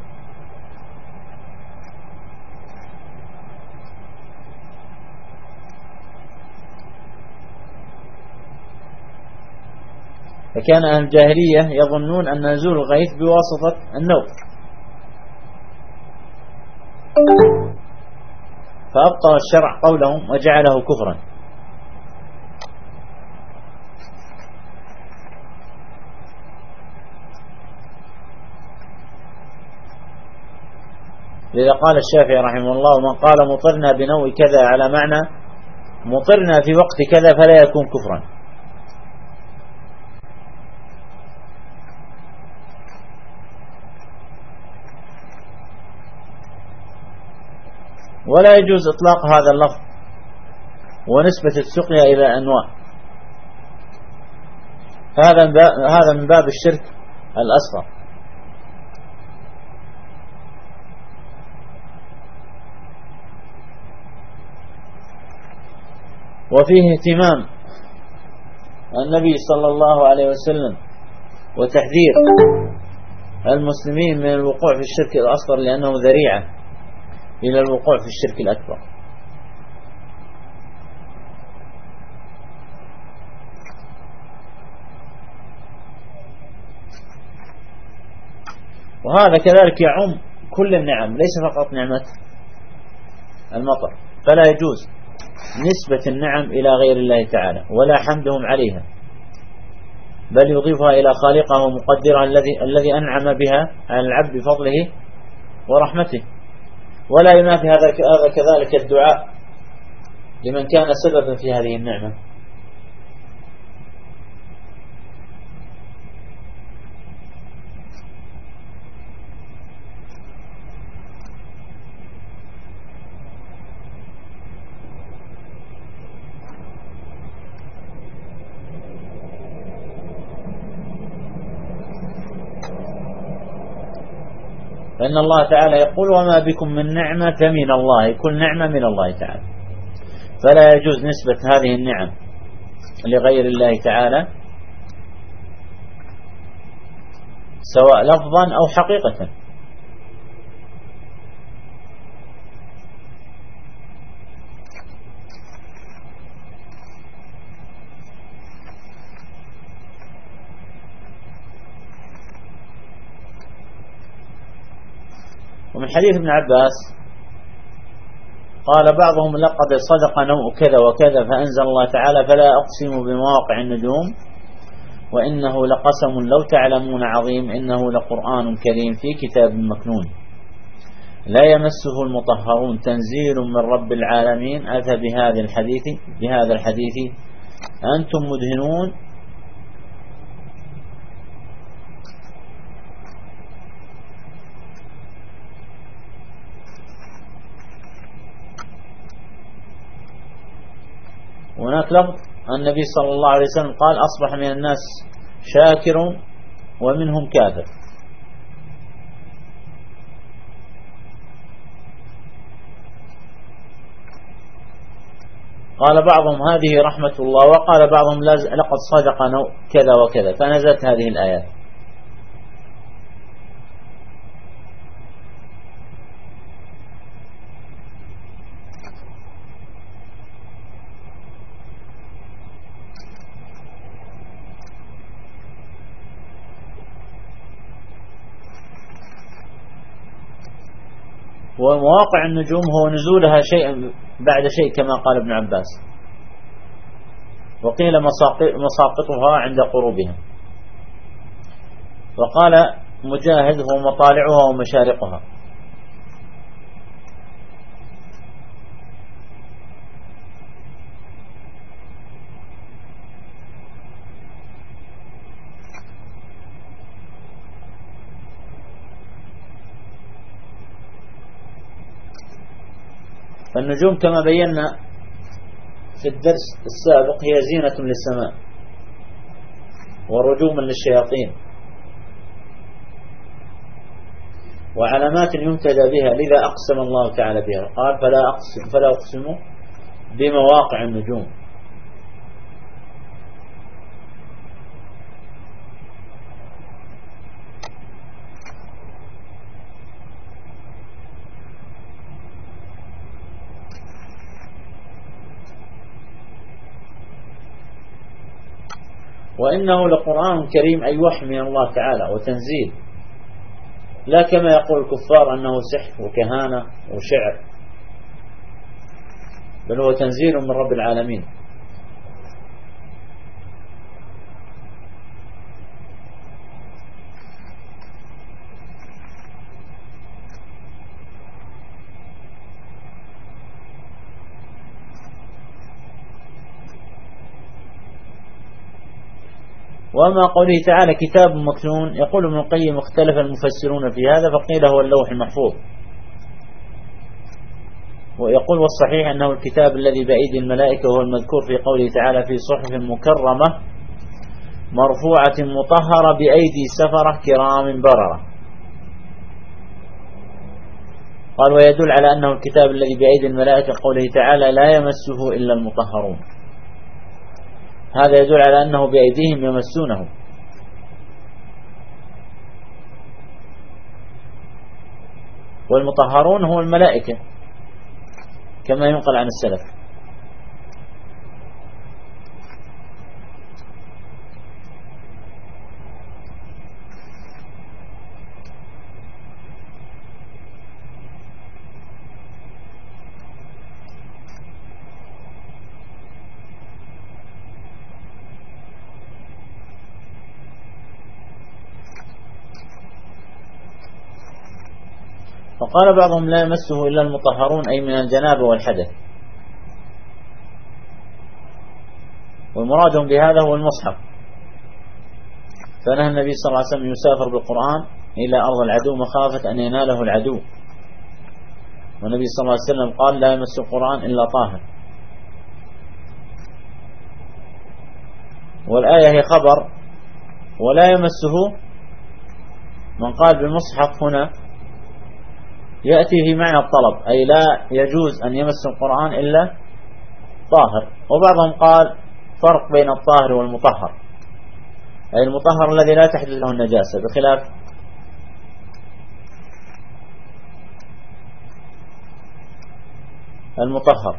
Speaker 1: فكان أهل الجاهلية يظنون أن نزول الغيث بواسطة النوم، فأبطل الشرع قولهم وجعله كفرا. لذا قال الشافعي رحمه الله: من قال مطرنا بنوء كذا على معنى مطرنا في وقت كذا فلا يكون كفرا. ولا يجوز إطلاق هذا اللفظ ونسبة السقيا إلى أنواع، هذا من باب الشرك الأصغر. وفيه اهتمام النبي صلى الله عليه وسلم وتحذير المسلمين من الوقوع في الشرك الأصغر، لأنه ذريعة إلى الوقوع في الشرك الأكبر. وهذا كذلك يعم كل النعم، ليس فقط نعمة المطر، فلا يجوز نسبة النعم إلى غير الله تعالى ولا حمدهم عليها، بل يضيفها إلى خالقها ومقدرها الذي أنعم بها على العبد بفضله ورحمته. ولا ينافي هذا كذلك الدعاء لمن كان سببا في هذه النعمة. فإن الله تعالى يقول: وما بكم من نعمة فمن الله، كل نعمة من الله تعالى، فلا يجوز نسبة هذه النعم لغير الله تعالى سواء لفظا أو حقيقة. ومن حديث ابن عباس قال بعضهم: لقد صدق نوء كذا وكذا، فأنزل الله تعالى: فلا أقسم بمواقع النجوم وإنه لقسم لو تعلمون عظيم، إنه لقرآن كريم في كتاب مكنون لا يمسه المطهرون تنزيل من رب العالمين، أتى بهذا الحديث أنتم مدهنون. هناك لفظ النبي صلى الله عليه وسلم قال: أصبح من الناس شاكر ومنهم كافر. قال بعضهم: هذه رحمة الله، وقال بعضهم: لقد صدق كذا وكذا، فنزلت هذه الآيات. ومواقع النجوم هو نزولها شيئا بعد شيء كما قال ابن عباس، وقيل مساقطها عند قروبها، وقال مجاهد هو مطالعها ومشارقها. فالنجوم كما بينا في الدرس السابق هي زينة للسماء ورجوما للشياطين وعلامات يمتدى بها، لذا أقسم الله تعالى بها، قال فلا أقسم بمواقع النجوم. وإنه لقرآن كريم، أي وحي من الله تعالى وتنزيل، لا كما يقول الكفار أنه سحر وكهانة وشعر، بل هو تنزيل من رب العالمين. وما قوله تعالى كتاب مكنون، يقول ابن القيم اختلف المفسرون في هذا، فقيل هو اللوح المحفوظ، ويقول والصحيح أنه الكتاب الذي بأيدي الملائكة هو المذكور في قوله تعالى في صحف مكرمة مرفوعة مطهرة بأيدي سفرة كرام بررة. قال ويدل على أنه الكتاب الذي بأيدي الملائكة قوله تعالى لا يمسه إلا المطهرون، هذا يدل على أنه بأيديهم يمسونه. والمطهرون هو الملائكة كما ينقل عن السلف. وقال بعضهم لا يمسه إلا المطهرون، أي من الجنابة والحدث، والمراد بهذا هو المصحف، فنهى النبي صلى الله عليه وسلم يسافر بالقرآن إلى أرض العدو مخافة أن يناله العدو، والنبي صلى الله عليه وسلم قال لا يمس القرآن إلا طاهر. والآية هي خبر، ولا يمسه من قال بالمصحف هنا يأتي في معنى الطلب، أي لا يجوز أن يمس القرآن إلا طاهر. وبعضهم قال فرق بين الطاهر والمطهر، أي المطهر الذي لا تحدث له النجاسة، بخلاف المطهر.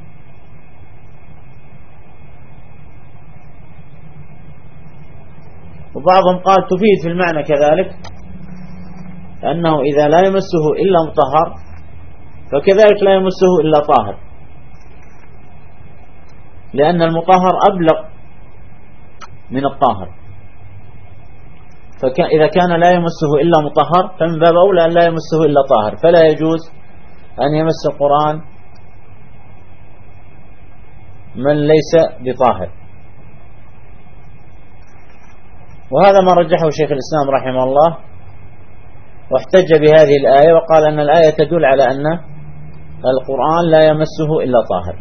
Speaker 1: وبعضهم قال تفيد في المعنى كذلك أنه إذا لا يمسه إلا مطهر فكذلك لا يمسه إلا طاهر، لأن المطهر أبلغ من الطاهر، فإذا كان لا يمسه إلا مطهر فمن باب أولى أن لا يمسه إلا طاهر، فلا يجوز أن يمس القرآن من ليس بطاهر. وهذا ما رجحه شيخ الإسلام رحمه الله، واحتج بهذه الآية وقال أن الآية تدل على أن القرآن لا يمسه إلا طاهر،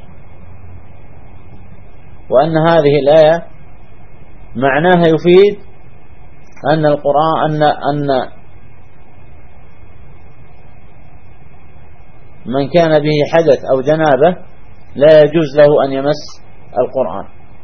Speaker 1: وأن هذه الآية معناها يفيد أن القرآن أن من كان به حدث أو جنابة لا يجوز له أن يمس القرآن.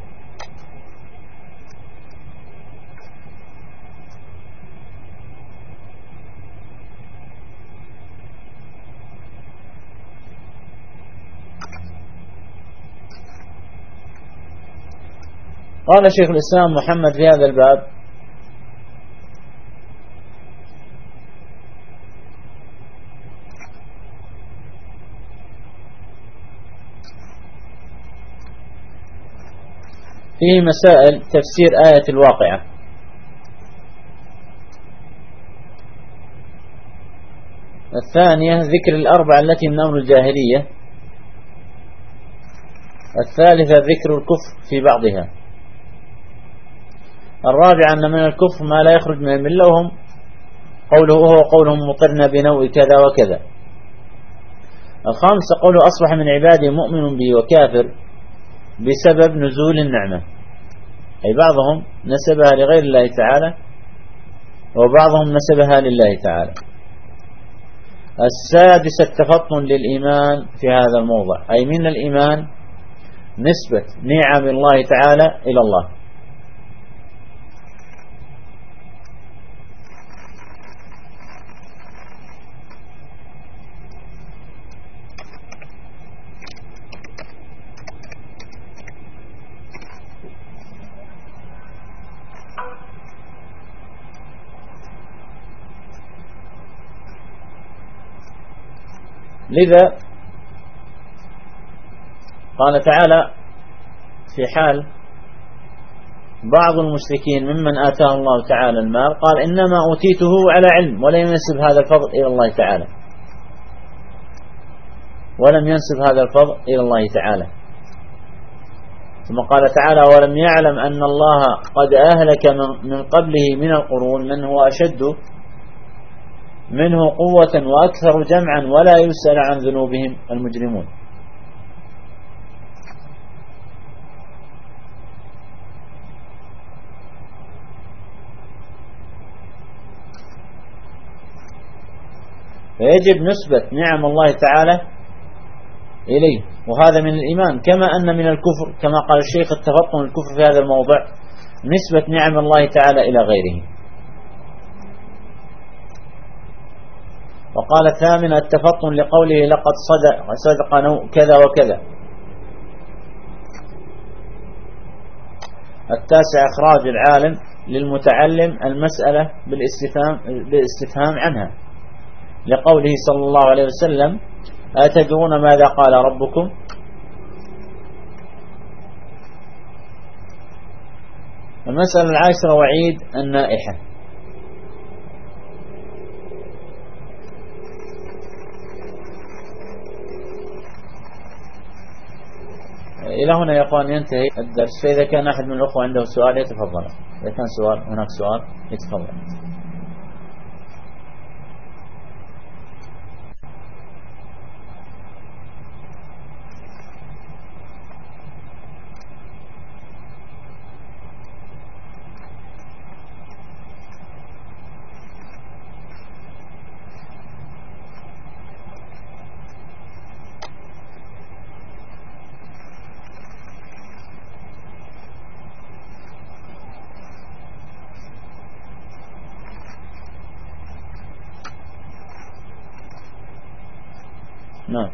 Speaker 1: قال شيخ الإسلام محمد في هذا الباب فيه مسائل تفسير آية الواقعة. الثانية ذكر الأربعة التي من أمر الجاهلية. الثالثة ذكر الكفر في بعضها. الرابعة أن من الكفر ما لا يخرج من الملة وهم وهو قولهم مطرنا بنوع كذا وكذا. الخامسة قوله أصبح من عبادي مؤمن بي وكافر بسبب نزول النعمة، أي بعضهم نسبها لغير الله تعالى وبعضهم نسبها لله تعالى. السادسة التفطن للإيمان في هذا الموضع، أي من الإيمان نسبة نعم الله تعالى إلى الله. لذا قال تعالى في حال بعض المشركين ممن آتاه الله تعالى المال قال إنما أوتيته على علم، ولم ينسب هذا الفضل إلى الله تعالى، ولم ينسب هذا الفضل إلى الله تعالى. ثم قال تعالى ولم يعلم أن الله قد أهلك من قبله من القرون من هو أشد منه قوة وأكثر جمعا ولا يسأل عن ذنوبهم المجرمون. فيجب نسبة نعم الله تعالى إليه، وهذا من الإيمان، كما أن من الكفر كما قال الشيخ التفطن الكفر في هذا الموضع نسبة نعم الله تعالى إلى غيره. وقال الثامن التفطن لقوله لقد صدق كذا وكذا. التاسع إخراج العالم للمتعلم المسألة بالاستفهام عنها، لقوله صلى الله عليه وسلم أتدرون ماذا قال ربكم؟ المسألة العاشرة وعيد النائحة. إلى هنا يا أخوان ينتهي الدرس، فإذا كان أحد من الأخوة عنده سؤال يتفضل، إذا كان هناك سؤال يتفضل. نعم.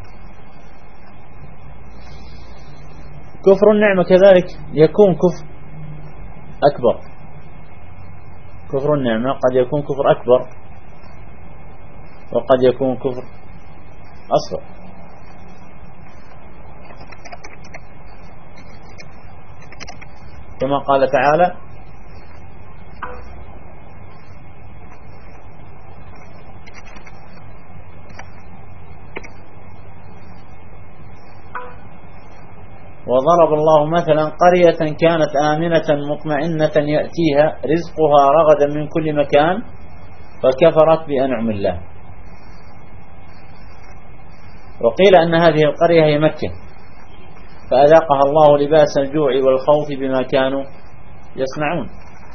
Speaker 1: كفر النعمة كذلك يكون كفر أكبر. كفر النعمة قد يكون كفر أكبر وقد يكون كفر أصغر. كما قال تعالى وضرب الله مثلا قرية كانت آمنة مطمئنة يأتيها رزقها رغدا من كل مكان فكفرت بأنعم الله. وقيل أن هذه القرية هي مكة، فأذاقها الله لباس الجوع والخوف بما كانوا يصنعون.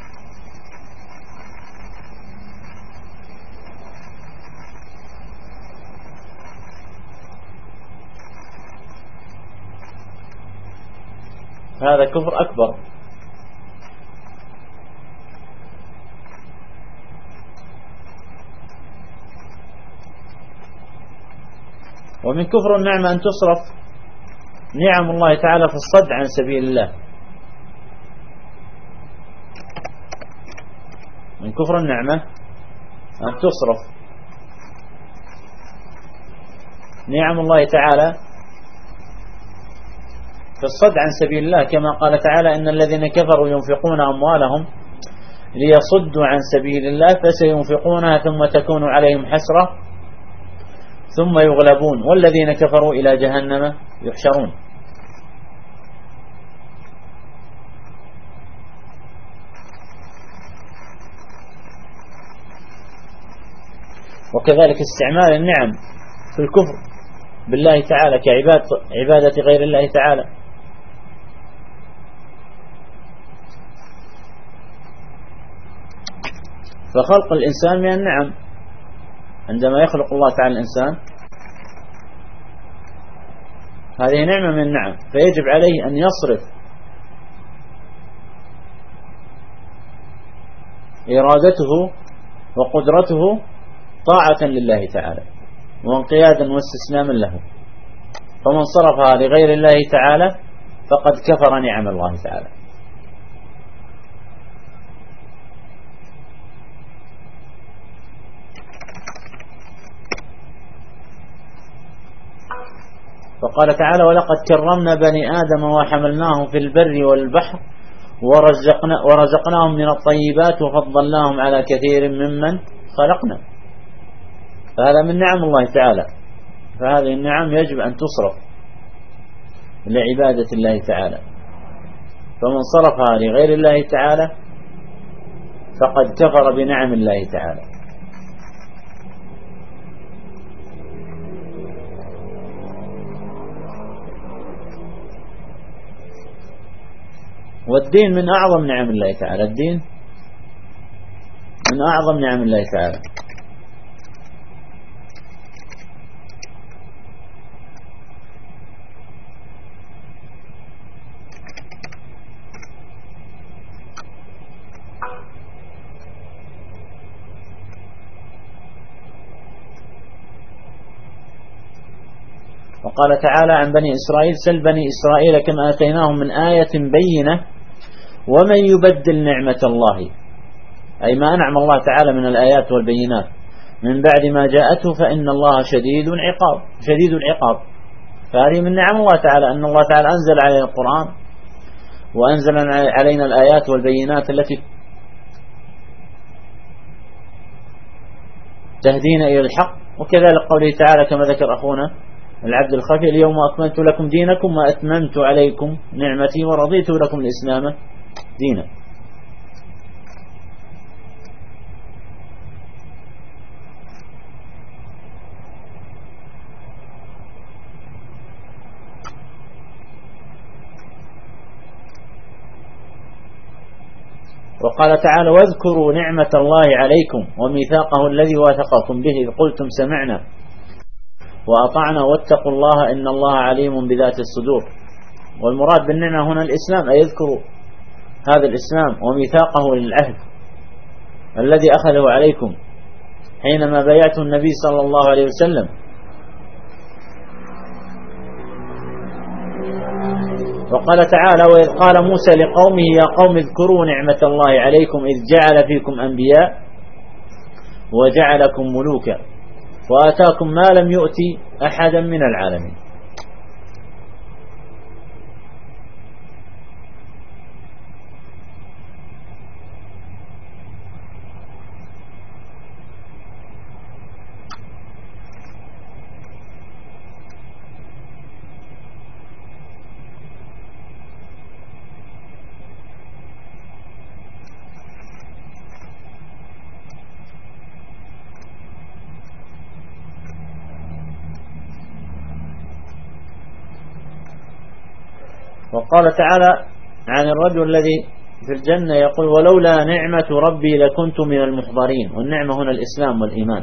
Speaker 1: هذا كفر أكبر. ومن كفر النعمة أن تصرف نعم الله تعالى في الصد عن سبيل الله. من كفر النعمة أن تصرف نعم الله تعالى في الصد عن سبيل الله، كما قال تعالى إن الذين كفروا ينفقون أموالهم ليصدوا عن سبيل الله فسينفقونها ثم تكون عليهم حسرة ثم يغلبون والذين كفروا إلى جهنم يحشرون. وكذلك استعمال النعم في الكفر بالله تعالى كعبادة غير الله تعالى. فخلق الإنسان من النعم، عندما يخلق الله تعالى الإنسان هذه نعمة من النعم، فيجب عليه أن يصرف إرادته وقدرته طاعة لله تعالى وانقيادا واستسلاما له. فمن صرفها لغير الله تعالى فقد كفر نعم الله تعالى. فقال تعالى ولقد كرمنا بني آدم وحملناهم في البر والبحر ورزقناهم من الطيبات وفضلناهم على كثير ممن خلقنا. فهذا من نعم الله تعالى، فهذه النعم يجب أن تصرف لعبادة الله تعالى. فمن صرفها لغير الله تعالى فقد كفر بنعم الله تعالى. والدين من أعظم نعم الله تعالى، الدين من أعظم نعم الله تعالى. وقال تعالى عن بني إسرائيل سل بني إسرائيل كم آتيناهم من آية بينة ومن يبدل نعمة الله، أي ما أنعم الله تعالى من الآيات والبينات من بعد ما جاءته فإن الله شديد العقاب. فهذه من نعم الله تعالى أن الله تعالى أنزل علينا القرآن وأنزل علينا الآيات والبينات التي تهدينا إلى الحق. وكذلك قوله تعالى كما ذكر أخونا العبد الخفي اليوم أكملت لكم دينكم وأتممت عليكم نعمتي ورضيت لكم الإسلام دينا. وقال تعالى واذكروا نعمة الله عليكم وميثاقه الذي واثقكم به إذ قلتم سمعنا وأطعنا واتقوا الله إن الله عليم بذات الصدور. والمراد بالنعمة هنا الإسلام، أي يذكروا هذا الإسلام وميثاقه للعهد الذي أخذه عليكم حينما بايعته النبي صلى الله عليه وسلم. وقال تعالى وإذ قال موسى لقومه يا قوم اذكروا نعمة الله عليكم إذ جعل فيكم أنبياء وجعلكم ملوكا وآتاكم ما لم يؤتي أحدا من العالمين. وقال تعالى عن الرجل الذي في الجنة يقول ولولا نعمة ربي لكنت من المحضرين. والنعمة هنا الإسلام والإيمان.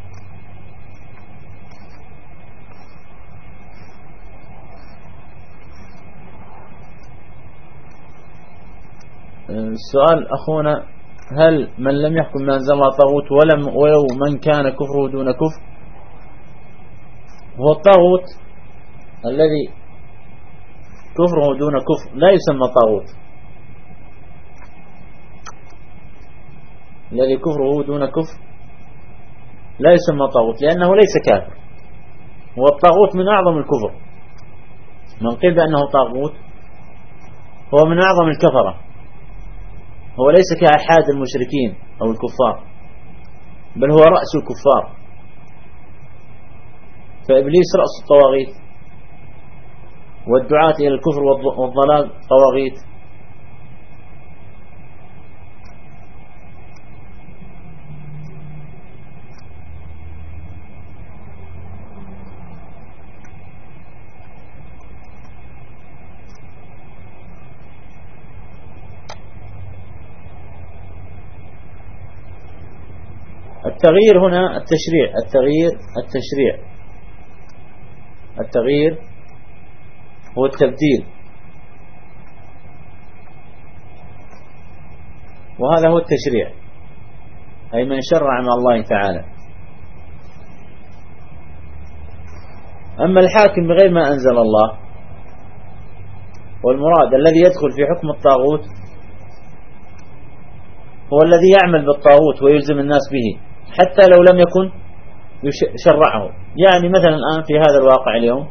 Speaker 1: السؤال أخونا هل من لم يحكم ما أنزل الله طاغوت ولو من كان كفره دون كفر؟ هو الطاغوت الذي كفره دون كفر لا يسمى طاغوت، الذي كفره دون كفر لا يسمى طاغوت لأنه ليس كافر. هو الطاغوت من أعظم الكفر من قيل بأنه طاغوت هو من أعظم الكفرة، هو ليس كأحد المشركين أو الكفار، بل هو رأس الكفار، فإبليس رأس الطواغيت، والدعاة إلى الكفر والضلال طواغيت. التغيير هنا التشريع، التغيير هو التبديل، وهذا هو التشريع، أي من شرع مع الله تعالى. أما الحاكم بغير ما أنزل الله، والمراد الذي يدخل في حكم الطاغوت هو الذي يعمل بالطاغوت ويلزم الناس به حتى لو لم يكن يشرعه. يعني مثلا الآن في هذا الواقع اليوم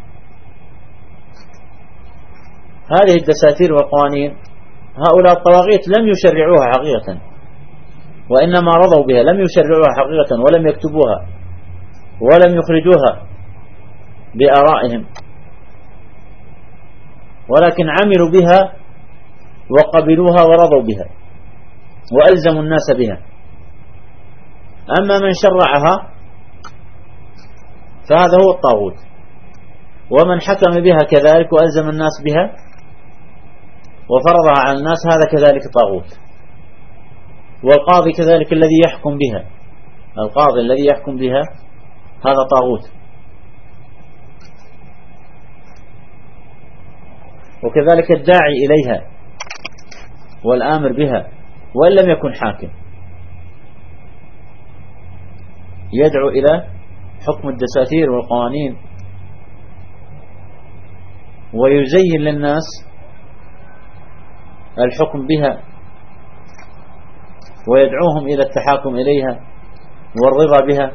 Speaker 1: هذه الدساتير والقوانين هؤلاء الطواغيت لم يشرعوها حقيقة، وإنما رضوا بها، لم يشرعوها حقيقة ولم يكتبوها ولم يخرجوها بآرائهم، ولكن عملوا بها وقبلوها ورضوا بها وألزموا الناس بها. أما من شرعها فهذا هو الطاغوت، ومن حكم بها كذلك وألزم الناس بها وفرضها على الناس هذا كذلك طاغوت. والقاضي كذلك الذي يحكم بها، القاضي الذي يحكم بها هذا طاغوت. وكذلك الداعي إليها والآمر بها وإن لم يكن حاكم، يدعو إلى حكم الدساتير والقوانين ويزين للناس الحكم بها ويدعوهم إلى التحاكم إليها والرضا بها،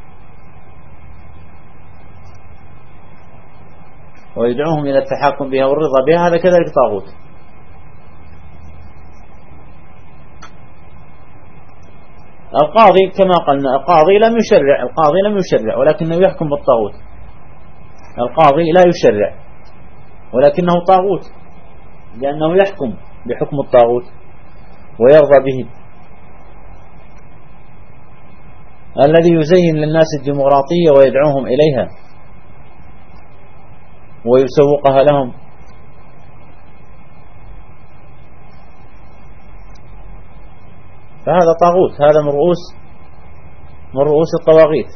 Speaker 1: ويدعوهم إلى التحاكم بها والرضا بها، هذا كذلك طاغوت. القاضي كما قلنا القاضي لم يشرع ولكنه يحكم بالطاغوت. القاضي لا يشرع ولكنه طاغوت، لأنه يحكم بحكم الطاغوت ويرضى به. الذي يزين للناس الديمقراطية ويدعوهم إليها ويسوقها لهم، فهذا طاغوت، هذا من رؤوس الطواغيت.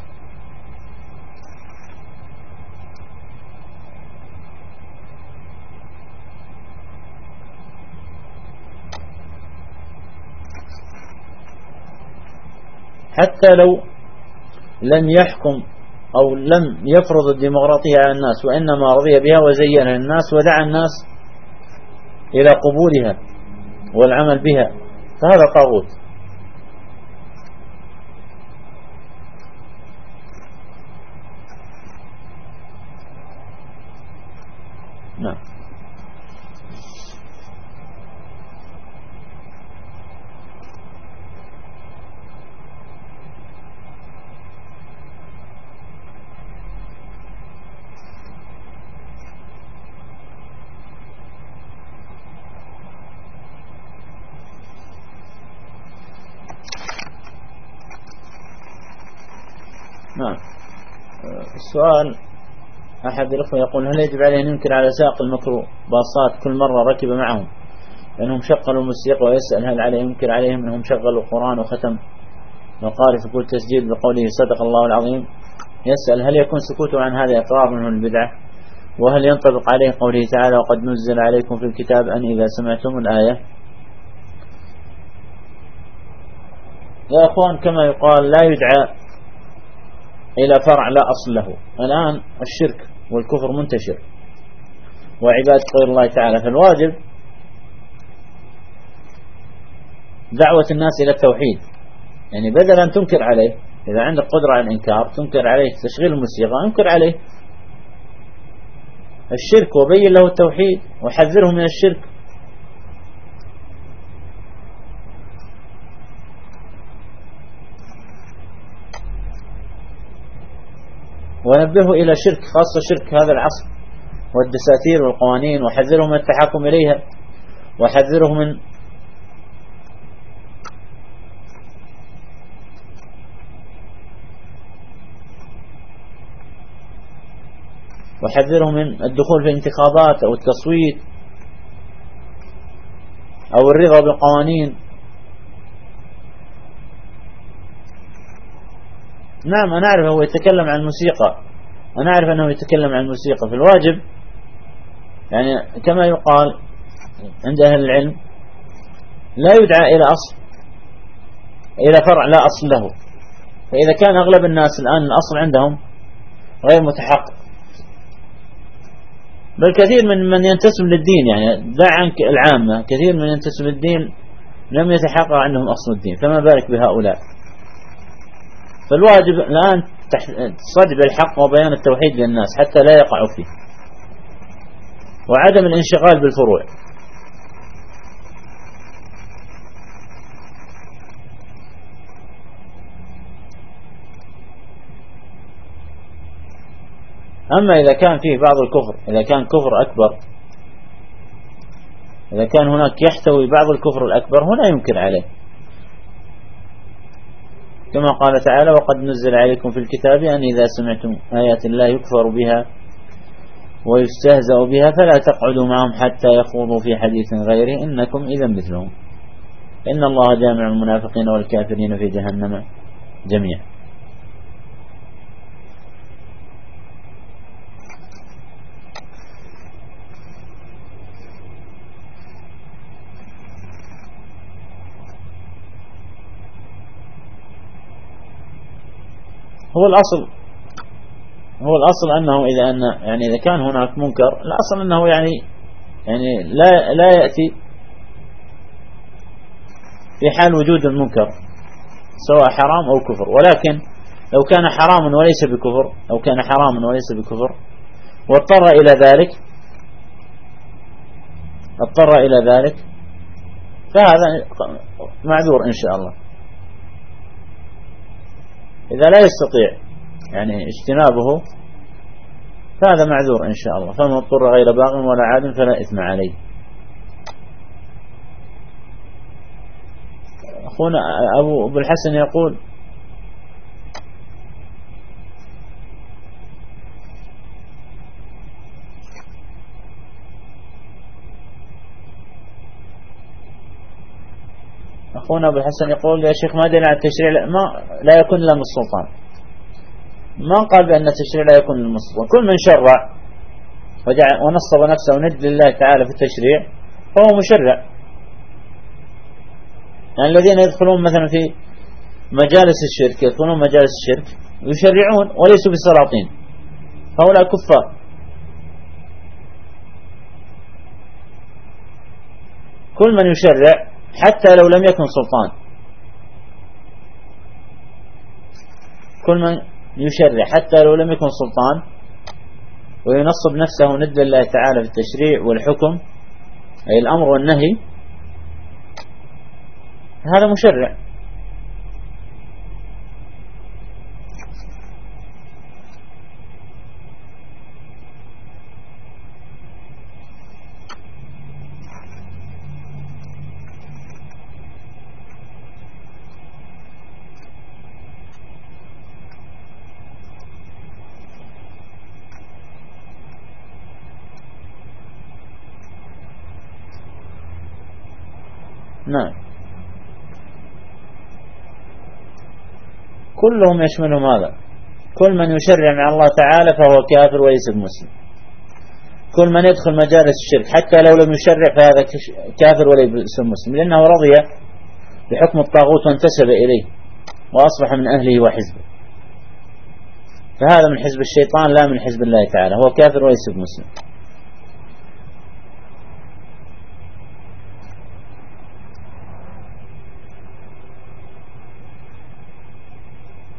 Speaker 1: حتى لو لم يحكم أو لم يفرض الديمقراطية على الناس، وإنما رضي بها وزينها للناس ودعا الناس إلى قبولها والعمل بها، فهذا طاغوت. نعم. نعم. السؤال، أحد الأخوة يقول: هل يجب عليه أن ينكر على سائق الميكروباصات كل مرة ركب معهم لأنهم شغلوا موسيقى، ويسأل هل عليه ينكر عليهم أنهم شغلوا القرآن وختم وقال في كل تسجيل بقوله صدق الله العظيم؟ يسأل هل يكون سكوته عن هذا إقرار منه البدعة، وهل ينطبق عليه قوله تعالى وقد نزل عليكم في الكتاب أن إذا سمعتم الآية؟ يا أخوان، كما يقال لا يدعى إلى فرع لا أصل له. الآن الشرك والكفر منتشر وعبادة غير الله تعالى، فالواجب دعوة الناس إلى التوحيد. يعني بدل أن تنكر عليه، إذا عندك قدرة على الإنكار تنكر عليه تشغيل الموسيقى، انكر عليه الشرك وبين له التوحيد وحذره من الشرك. ونبهه إلى شرك، خاصة شرك هذا العصر والدساتير والقوانين، وحذره من التحاكم إليها، وحذره من الدخول في الانتخابات أو التصويت أو الرضا بالقوانين. نعم أنا أعرف هو يتكلم عن الموسيقى، أنا أعرف أنه يتكلم عن الموسيقى. في الواجب يعني كما يقال عند أهل العلم لا يدعى إلى أصل، إلى فرع لا أصل له. فإذا كان أغلب الناس الآن الأصل عندهم غير متحقق، بل كثير من ينتسب للدين، يعني دع عنك العامة، كثير من ينتسب للدين لم يتحقق عندهم أصل الدين، فما بالك بهؤلاء. فالواجب الآن صدب الحق وبيان التوحيد للناس حتى لا يقعوا فيه، وعدم الانشغال بالفروع. أما إذا كان فيه بعض الكفر، إذا كان كفر أكبر، إذا كان هناك يحتوي بعض الكفر الأكبر، هنا ينكر عليه، كما قال تعالى: وقد نزل عليكم في الكتاب أن إذا سمعتم آيات الله يكفر بها ويستهزأ بها فلا تقعدوا معهم حتى يخوضوا في حديث غيره إنكم إذا مثلهم إن الله جامع المنافقين والكافرين في جهنم جميعا. هو الأصل أنه إذا كان هناك منكر، الأصل أنه يعني لا يأتي في حال وجود المنكر سواء حرام أو كفر. ولكن لو كان حراما وليس بكفر واضطر إلى ذلك فهذا معذور إن شاء الله. إذا لا يستطيع يعني اجتنابه فهذا معذور إن شاء الله. فمن اضطر غير باغ ولا عاد فلا إثم عليه. أخونا أبو الحسن يقول: يا شيخ ما دليل على التشريع لا يكون إلا من السلطان. ما قال بأن التشريع لا يكون من السلطان. كل من شرع ونصب نفسه ند لله تعالى في التشريع فهو مشرع. يعني الذين يدخلون مثلا في مجالس الشرك يشرعون وليسوا بسلاطين، هؤلاء كفار. كل من يشرع حتى لو لم يكن سلطان، وينصب نفسه ند لله تعالى في التشريع والحكم أي الأمر والنهي، هذا مشرع. نعم، كلهم يشملهم هذا. كل من يشرع مع الله تعالى فهو كافر وليس بمسلم. كل من يدخل مجالس الشرك حتى لو لم يشرع فهذا كافر وليس بمسلم، لأنه رضي بحكم الطاغوت وانتسب إليه وأصبح من أهله وحزبه، فهذا من حزب الشيطان لا من حزب الله تعالى، هو كافر وليس بمسلم.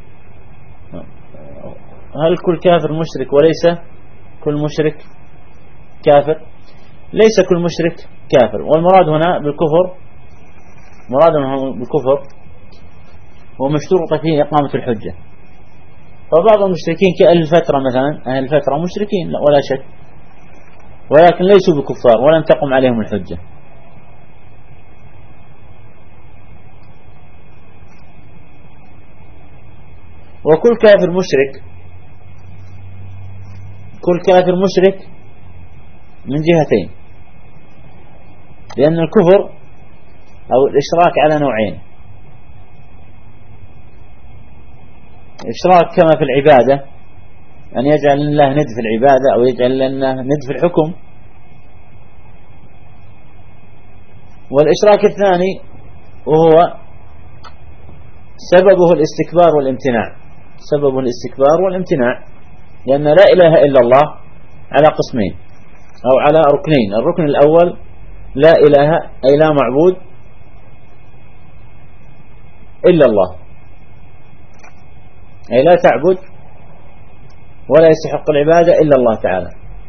Speaker 1: هل كل كافر مشرك وليس كل مشرك كافر. ليس كل مشرك كافر. والمراد هنا بالكفر، مراد هنا بالكفر هو مشترط فيه إقامة الحجة. فبعض المشركين كأهل الفترة مثلا، أهل الفترة مشركين ولا شك، ولكن ليسوا بكفار ولم تقم عليهم الحجة. وكل كافر مشرك، كل كافر مشرك من جهتين، لأن الكفر أو الإشراك على نوعين: إشراك كما في العبادة، أن يجعل الله ند في العبادة أو يجعل لله ند في الحكم. والإشراك الثاني وهو سببه الاستكبار والامتناع، سببه الاستكبار والامتناع، لأن لا إله إلا الله على قسمين أو على ركنين. الركن الأول لا إله أي لا معبود إلا الله، أي لا تعبد ولا يستحق العبادة إلا الله تعالى.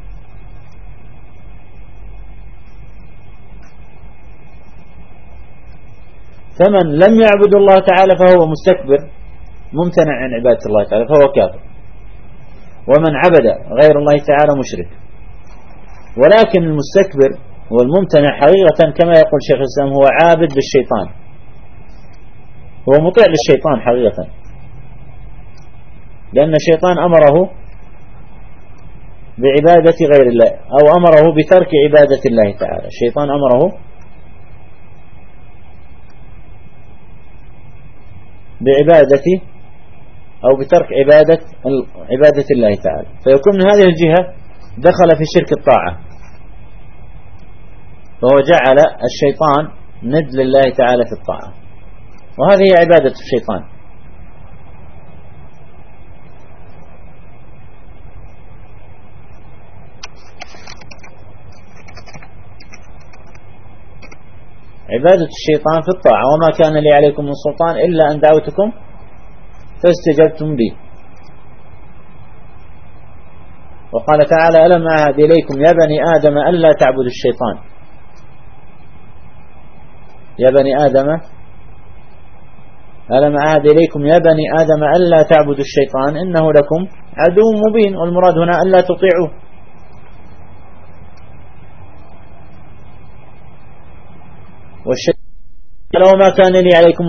Speaker 1: فمن لم يعبد الله تعالى فهو مستكبر ممتنع عن عبادة الله تعالى فهو كافر. ومن عبد غير الله تعالى مشرك. ولكن المستكبر والممتنع حقيقة كما يقول شيخ الإسلام هو عابد للشيطان، هو مطيع للشيطان حقيقة، لأن الشيطان أمره بعبادة غير الله أو أمره بترك عبادة الله تعالى. الشيطان أمره بعبادة أو بترك عبادة الله تعالى، فيكون من هذه الجهة دخل في شرك الطاعة، فهو جعل الشيطان ند لله تعالى في الطاعة، وهذه هي عبادة الشيطان. عبادة الشيطان في الطاعة: وما كان لي عليكم من سلطان إلا أن دعوتكم فاستجبتم لي. وقال تعالى: ألم أعهد إليكم يا بني آدم ألا تعبدوا الشيطان. يا بني آدم ألم أعهد إليكم يا بني آدم ألا تعبدوا الشيطان إنه لكم عدو مبين. والمراد هنا ألا تطيعوه. والشيطان وما كان لي عليكم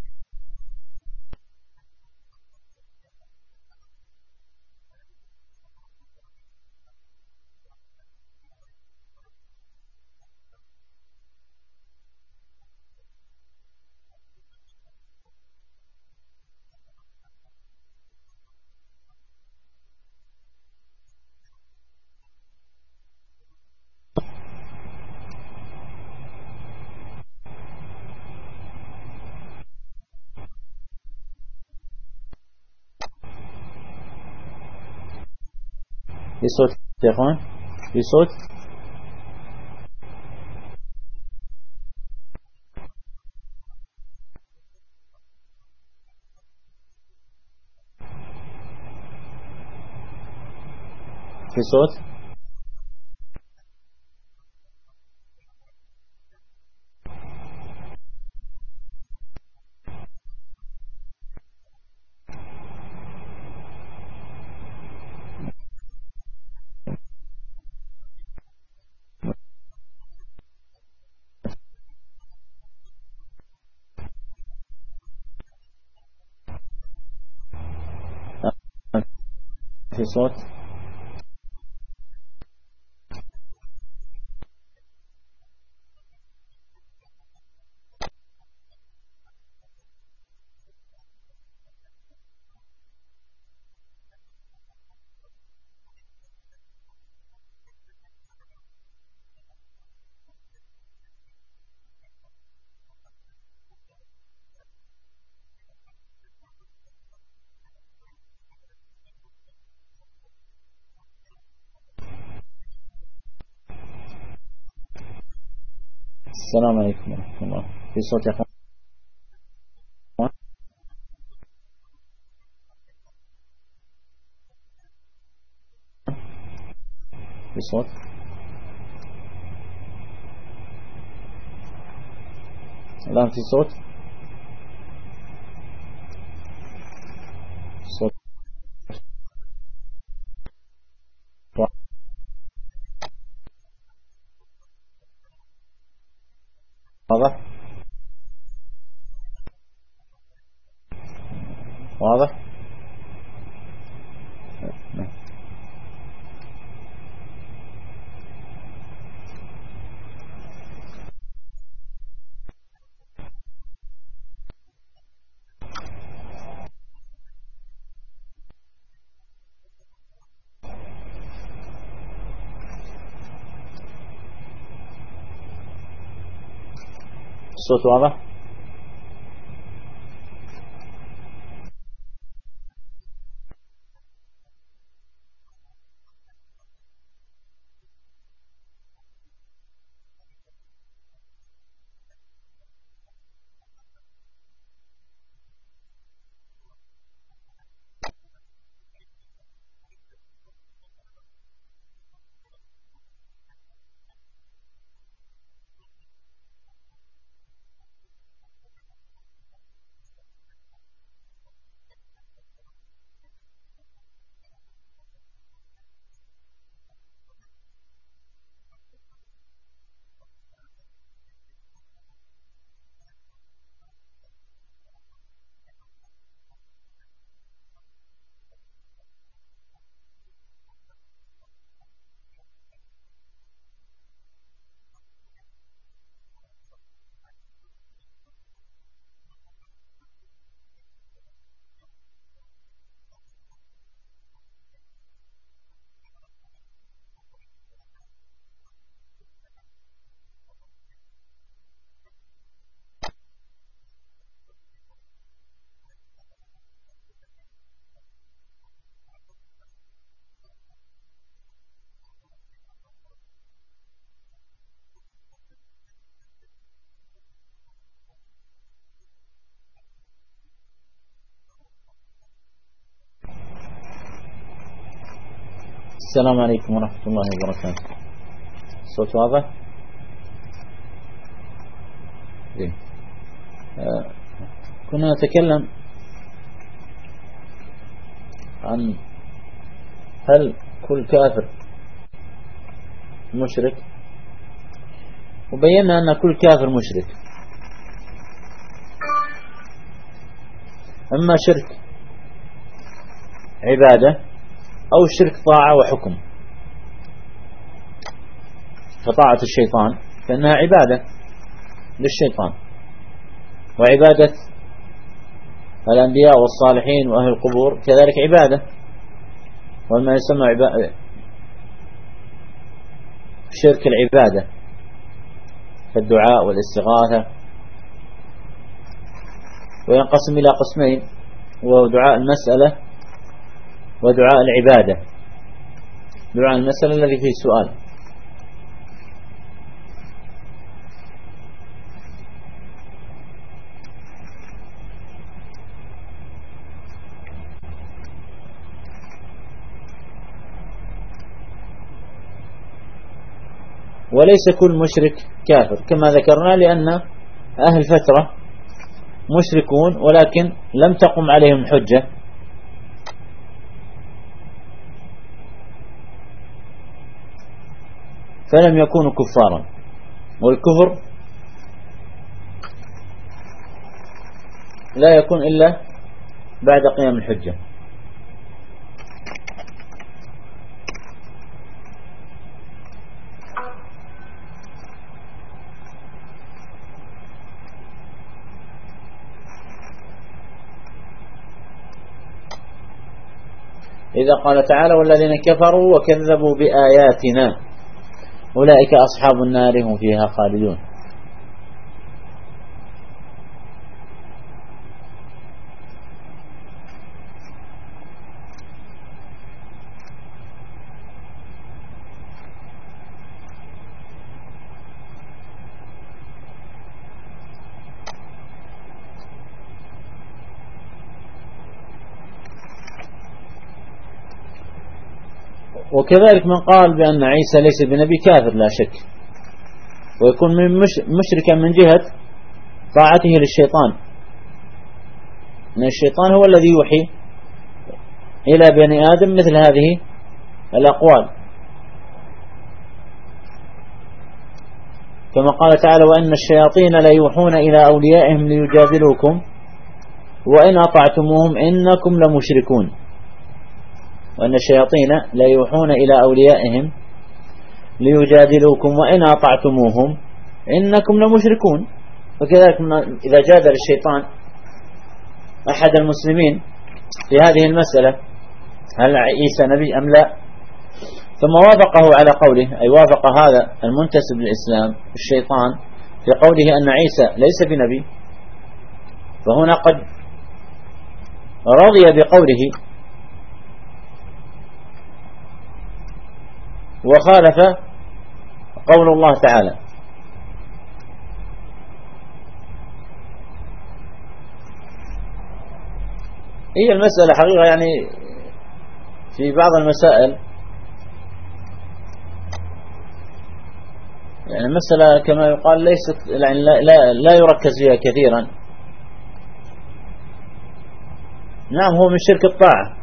Speaker 1: في صوت يا اخوان، في صوت، في صوت. في صوت. السلام عليكم ورحمة الله. في صوت يا اخوان. في صوت. الآن في صوت واضح واضح. الصوت واضح. السلام عليكم ورحمة الله وبركاته. الصوت واضح؟ كنا نتكلم عن هل كل كافر مشرك، وبينا أن كل كافر مشرك، أما شرك عبادة أو شرك طاعة وحكم. فطاعة الشيطان فإنها عبادة للشيطان، وعبادة الأنبياء والصالحين وأهل القبور كذلك عبادة، وما يسمى شرك العبادة كالدعاء والاستغاثة، وينقسم إلى قسمين، وهو دعاء المسألة ودعاء العبادة. دعاء المسألة الذي فيه سؤال، وليس كل مشرك كافر كما ذكرنا، لأن أهل فترة مشركون ولكن لم تقم عليهم حجة، فلم يكونوا كفارا، والكفر لا يكون إلا بعد قيام الحجة. إذا قال تعالى والذين كفروا وكذبوا بآياتنا أولئك أصحاب النار هم فيها خالدون. وكذلك من قال بأن عيسى ليس بنبي كافر لا شك، ويكون من مشركا من جهة طاعته للشيطان، أن الشيطان هو الذي يوحي إلى بني آدم مثل هذه الأقوال، كما قال تعالى: وإن الشياطين ليوحون إلى أوليائهم ليجادلوكم وإن أطعتموهم إنكم لمشركون. وأن الشياطين ليوحون إلى أوليائهم ليجادلوكم وإن أطعتموهم إنكم لمشركون. وكذلك إذا جادل الشيطان أحد المسلمين في هذه المسألة هل عيسى نبي أم لا، ثم وافقه على قوله، أي وافق هذا المنتسب للإسلام الشيطان في قوله أن عيسى ليس بنبي، فهنا قد رضي بقوله وخالف قول الله تعالى. هي المسألة حقيقة يعني في بعض المسائل يعني المسألة كما يقال ليست يعني لا يركز فيها كثيرا. نعم هو من شرك الطاعة،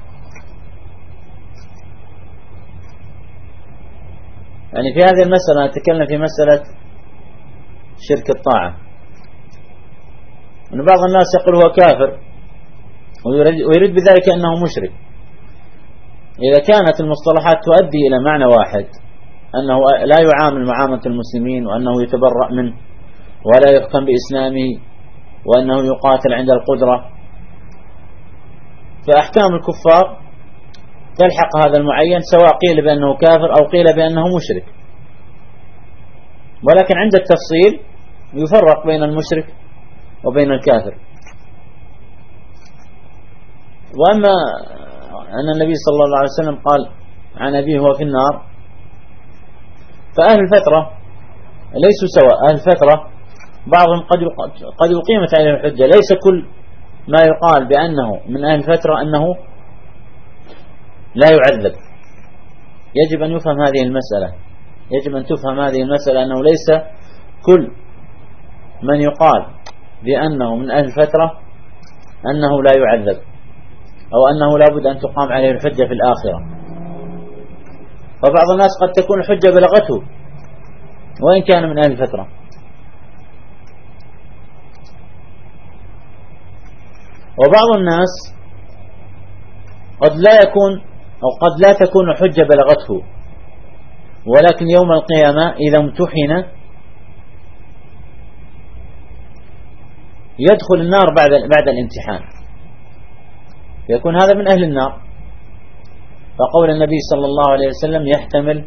Speaker 1: يعني في هذه المسألة نتكلم في مسألة شرك الطاعة، أن بعض الناس يقول هو كافر ويريد بذلك أنه مشرك. إذا كانت المصطلحات تؤدي إلى معنى واحد، أنه لا يعامل معاملة المسلمين وأنه يتبرأ منه ولا يحكم بإسلامه وأنه يقاتل عند القدرة، فأحكام الكفار تلحق هذا المعين سواء قيل بأنه كافر أو قيل بأنه مشرك. ولكن عند التفصيل يفرق بين المشرك وبين الكافر. وأما أن النبي صلى الله عليه وسلم قال عن أبيه هو في النار، فأهل الفترة ليسوا سواء. أهل الفترة بعضهم قد يقيمت عليه الحجة، ليس كل ما يقال بأنه من أهل الفترة أنه لا يعذب. يجب أن يفهم هذه المسألة، يجب أن تفهم هذه المسألة، أنه ليس كل من يقال بأنه من أهل الفترة أنه لا يعذب أو أنه لا بد أن تقام عليه الحجة في الآخرة. وبعض الناس قد تكون الحجة بلغته وإن كان من أهل الفترة. وبعض الناس قد لا يكون أو قد لا تكون الحجة بلغته، ولكن يوم القيامة إذا امتحن يدخل النار بعد الامتحان، يكون هذا من أهل النار. فقول النبي صلى الله عليه وسلم يحتمل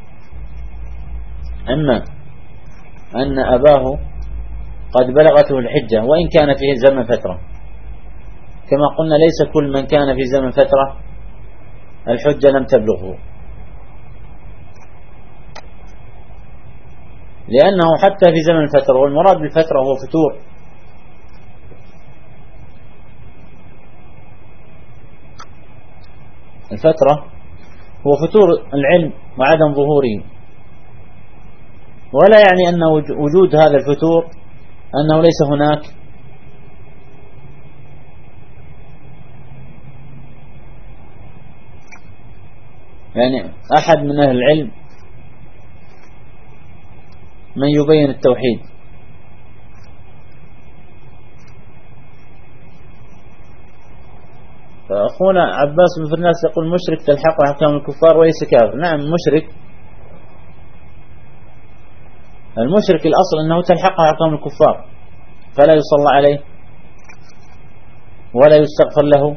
Speaker 1: أما أن أباه قد بلغته الحجة وإن كان فيه زمن فترة، كما قلنا ليس كل من كان في زمن فترة الحجة لم تبلغه، لأنه حتى في زمن الفترة، والمراد بالفترة هو فتور، الفترة هو فتور العلم وعدم ظهوره، ولا يعني أن وجود هذا الفتور أنه ليس هناك يعني أحد من أهل العلم من يبين التوحيد. فأخونا عباس بن فرناس يقول مشرك تلحقه أحكام الكفار وليس كافر. نعم مشرك، المشرك الأصل أنه تلحقه أحكام الكفار، فلا يصلى عليه ولا يستغفر له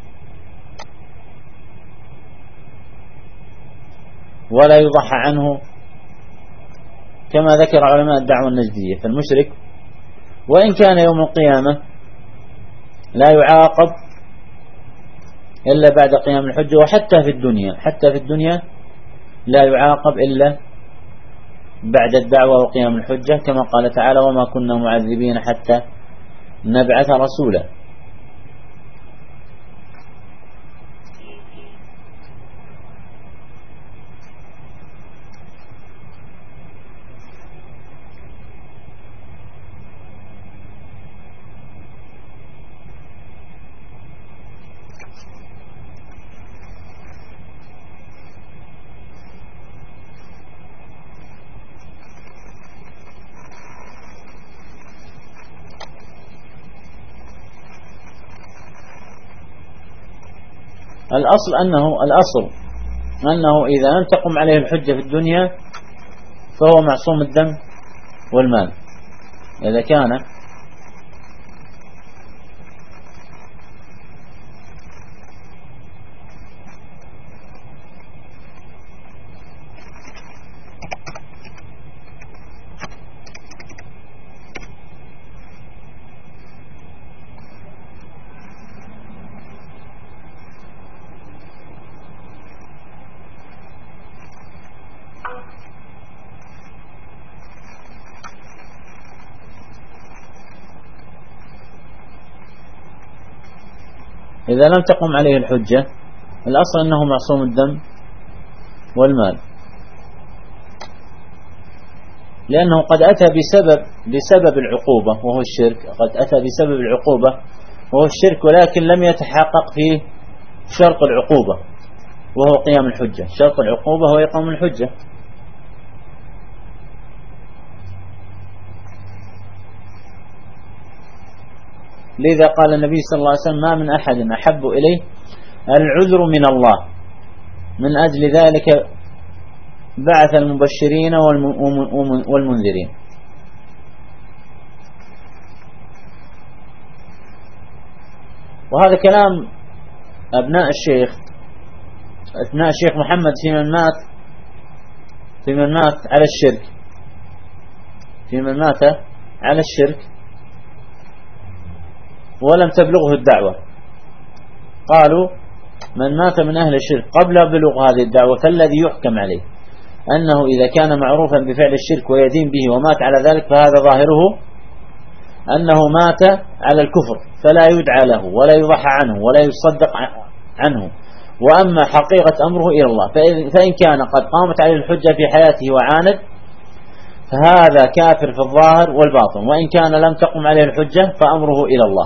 Speaker 1: ولا يضحى عنه، كما ذكر علماء الدعوة النجدية. فالمشرك وإن كان يوم القيامة لا يعاقب إلا بعد قيام الحجة، وحتى في الدنيا لا يعاقب إلا بعد الدعوة وقيام الحجة، كما قال تعالى وما كنا معذبين حتى نبعث رسولا. الأصل أنه إذا لم تقم عليه الحجة في الدنيا فهو معصوم الدم والمال. إذا كان إذا لم تقم عليه الحجة الأصل أنه معصوم الدم والمال، لأنه قد أتى بسبب العقوبة وهو الشرك، قد أتى بسبب العقوبة وهو الشرك، ولكن لم يتحقق فيه شرط العقوبة وهو قيام الحجة. شرط العقوبة هو إقام الحجة. لذا قال النبي صلى الله عليه وسلم: ما من أحد أحب إليه العذر من الله، من أجل ذلك بعث المبشرين والمنذرين. وهذا كلام أبناء الشيخ محمد في من مات على الشرك، في من مات على الشرك ولم تبلغه الدعوة. قالوا: من مات من أهل الشرك قبل بلوغ هذه الدعوة فالذي يحكم عليه أنه إذا كان معروفا بفعل الشرك ويدين به ومات على ذلك فهذا ظاهره أنه مات على الكفر، فلا يدعى له ولا يضحى عنه ولا يصدق عنه، وأما حقيقة أمره إلى الله. فإن كان قد قامت عليه الحجة في حياته وعاند فهذا كافر في الظاهر والباطن، وإن كان لم تقم عليه الحجة فأمره إلى الله.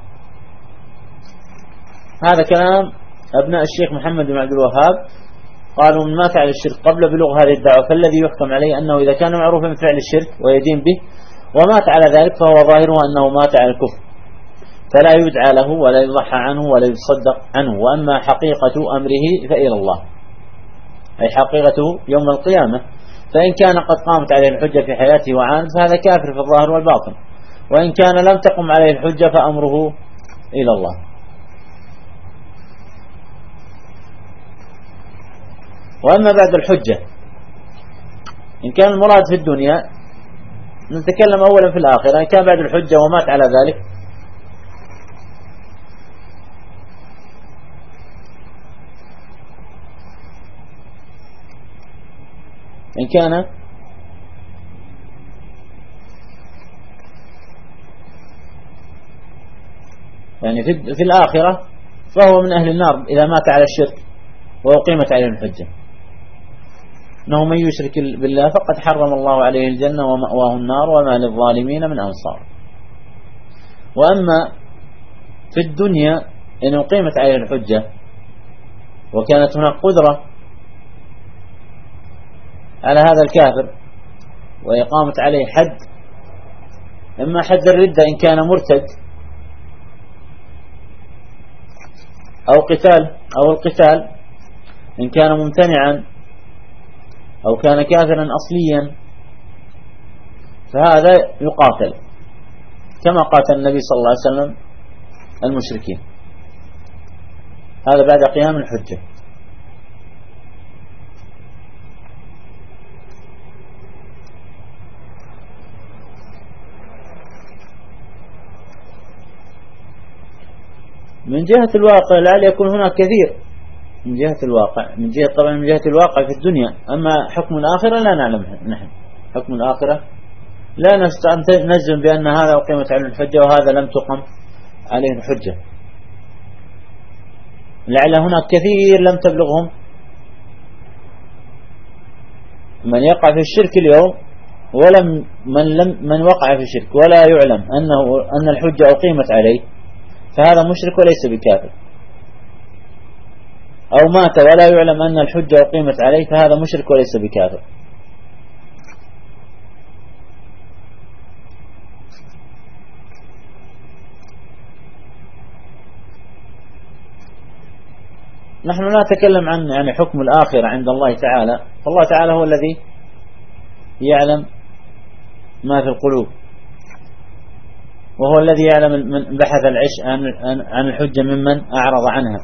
Speaker 1: هذا كلام أبناء الشيخ محمد بن عبد الوهاب. قالوا: من مات على الشرك قبل بلوغ هذه الدعوة فالذي يحكم عليه أنه إذا كان معروفا بفعل الشرك ويدين به ومات على ذلك فهو ظاهره أنه مات على الكفر، فلا يدعى له ولا يضحى عنه ولا يصدق عنه، وأما حقيقة أمره فإلى الله، أي حقيقته يوم القيامة. فإن كان قد قامت عليه الحجة في حياته وعاند فهذا كافر في الظاهر والباطن، وإن كان لم تقم عليه الحجة فأمره إلى الله. وأما بعد الحجة، إن كان المراد في الدنيا نتكلم أولا في الآخرة. إن كان بعد الحجة ومات على ذلك إن كان يعني في الآخرة فهو من أهل النار إذا مات على الشرك وأقيمت عليه الحجة، إنه من يشرك بالله فقد حرم الله عليه الجنة ومأواه النار وما للظالمين من أنصار. وأما في الدنيا إن أقيمت عليه الحجة وكانت هناك قدرة على هذا الكافر وإقامت عليه حد، إما حد الردة إن كان مرتد، أو القتال إن كان ممتنعا أو كان كافرا أصليا، فهذا يقاتل كما قاتل النبي صلى الله عليه وسلم المشركين. هذا بعد قيام الحجة. من جهة الواقع لعل يكون هناك كثير من جهة الواقع، طبعا من جهة الواقع في الدنيا. أما حكم الآخرة لا نعلم نحن. حكم الآخرة لا نجزم بأن هذا أقيمت عليه الحجة وهذا لم تقم عليه الحجة. لعل هناك كثير لم تبلغهم من يقع في الشرك اليوم من وقع في الشرك ولا يعلم أن الحجة أقيمت عليه فهذا مشرك وليس بكافر، أو مات ولا يعلم أن الحجة أقيمت عليه فهذا مشرك وليس بكافر. نحن لا نتكلم عن يعني حكم الآخرة عند الله تعالى، فالله تعالى هو الذي يعلم ما في القلوب، وهو الذي يعلم من بحث العش عن الحجة ممن أعرض عنها.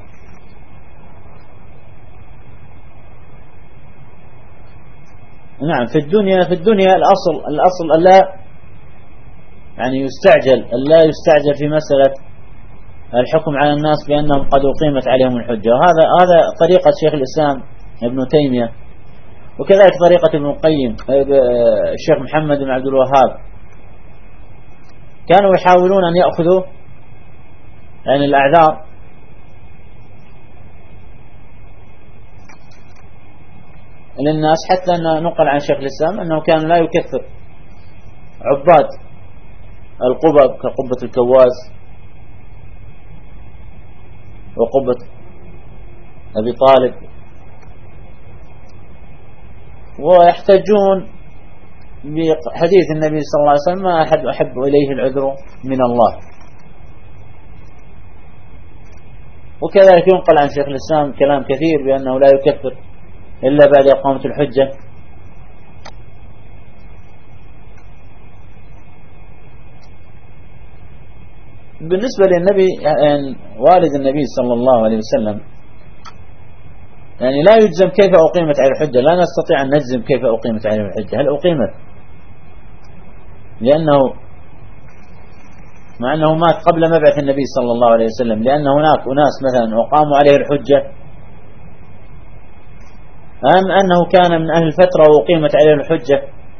Speaker 1: نعم، في الدنيا الأصل ألا يعني لا يستعجل في مسألة الحكم على الناس بأنهم قد أقيمت عليهم الحجة. وهذا طريقة شيخ الإسلام ابن تيمية، وكذلك طريقة ابن القيم الشيخ محمد بن عبد الوهاب. كانوا يحاولون أن يأخذوا يعني الأعذار للناس، حتى أن نقل عن شيخ الإسلام أنه كان لا يكثر عباد القبب كقبة الكواز وقبة أبي طالب، ويحتجون بحديث النبي صلى الله عليه وسلم: ما أحد أحب إليه العذر من الله. وكذلك ينقل عن شيخ الإسلام كلام كثير بأنه لا يكفر إلا بعد إقامة الحجة. بالنسبة للنبي يعني والد النبي صلى الله عليه وسلم يعني لا يجزم كيف أقيمت عليه الحجة، لا نستطيع أن نجزم كيف أقيمت عليه الحجة. هل أقيمت لأنه مع أنه مات قبل مبعث النبي صلى الله عليه وسلم، لأن هناك أناس مثلا أقاموا عليه الحجة، أم أنه كان من أهل الفترة وأقيمت عليه الحجة؟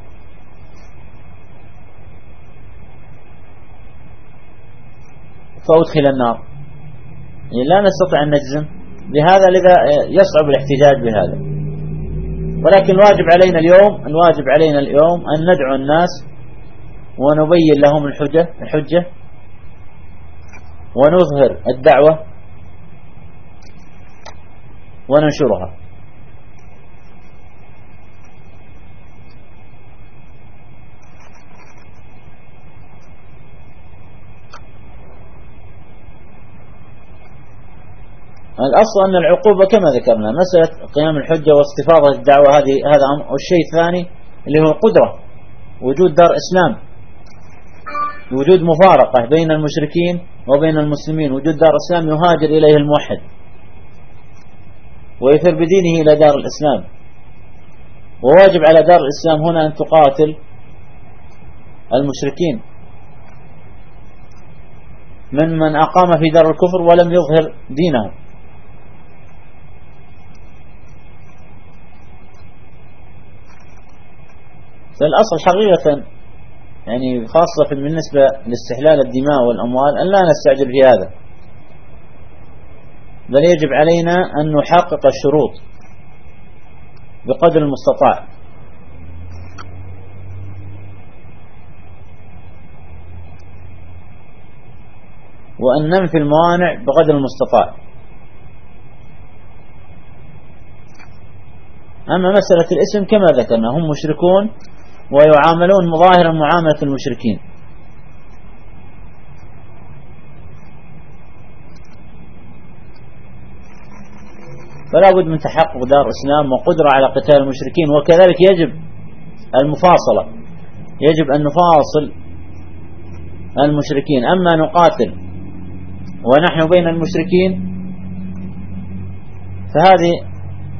Speaker 1: فأدخل النار. يعني لا نستطيع أن نجزم بهذا، لذا يصعب الاحتجاج بهذا. ولكن الواجب علينا اليوم أن ندعو الناس ونبين لهم الحجة ونظهر الدعوة وننشرها. الأصل أن العقوبة كما ذكرنا مسألة قيام الحجة واستفاضة الدعوة، هذا أمر. والشيء الثاني اللي هو القدرة، وجود دار إسلام، وجود مفارقة بين المشركين وبين المسلمين، وجود دار إسلام يهاجر إليه الموحد ويفر بدينه إلى دار الإسلام. وواجب على دار الإسلام هنا أن تقاتل المشركين من أقام في دار الكفر ولم يظهر دينه. فالأصل حقيقة يعني خاصة بالنسبة لاستحلال الدماء والأموال أن لا نستعجل في هذا، بل يجب علينا أن نحقق الشروط بقدر المستطاع، وأن ننفي الموانع بقدر المستطاع. أما مسألة الاسم كما ذكرنا هم مشركون ويعاملون ظاهرا معاملة المشركين، فلا بد من تحقق دار إسلام وقدرة على قتال المشركين. وكذلك يجب المفاصلة، يجب أن نفاصل المشركين. أما نقاتل ونحن بين المشركين فهذه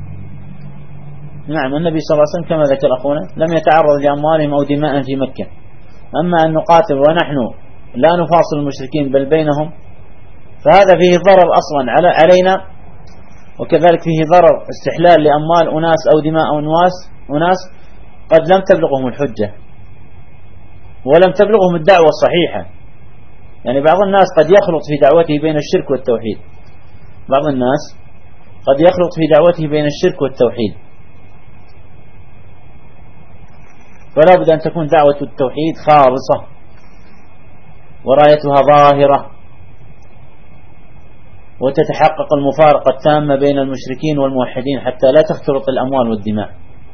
Speaker 1: نعم النبي صلى الله عليه وسلم كما ذكر أخونا لم يتعرض لأموالهم أو دماء في مكة. أما أن نقاتل ونحن لا نفاصل المشركين بل بينهم فهذا فيه ضرر أصلا علينا، وكذلك فيه ضرر استحلال لأموال أناس أو دماء أناس قد لم تبلغهم الحجة ولم تبلغهم الدعوة الصحيحة. يعني بعض الناس قد يخلط في دعوته بين الشرك والتوحيد، بعض الناس قد يخلط في دعوته بين الشرك والتوحيد، فلا بد أن تكون دعوة التوحيد خالصة ورايتها ظاهرة، وتتحقق المفارقة التامة بين المشركين والموحدين حتى لا تختلط الأموال والدماء،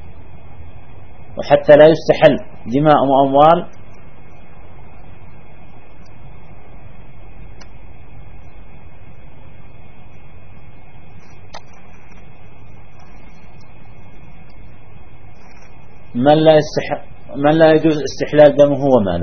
Speaker 1: وحتى لا يستحل دماء وأموال من لا يجوز استحلال دمه وماله.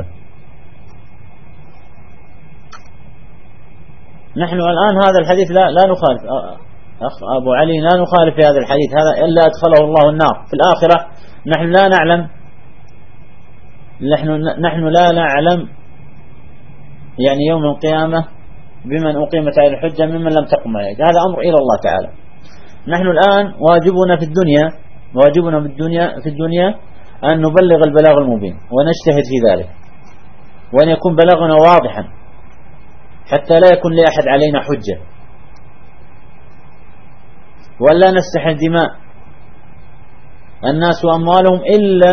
Speaker 1: نحن الآن هذا الحديث لا نخالف أخ أبو علي، لا نخالف في هذا الحديث هذا إلا أدخله الله النار في الآخرة. نحن لا نعلم، نحن لا نعلم يعني يوم القيامة بمن أقيمت عليه الحجة ممن لم تقم عليه، هذا أمر إلى الله تعالى. نحن الآن واجبنا في الدنيا أن نبلغ البلاغ المبين ونجتهد في ذلك، وأن يكون بلاغنا واضحا حتى لا يكون لأحد علينا حجة، ولا نستحل دماء الناس وأموالهم إلا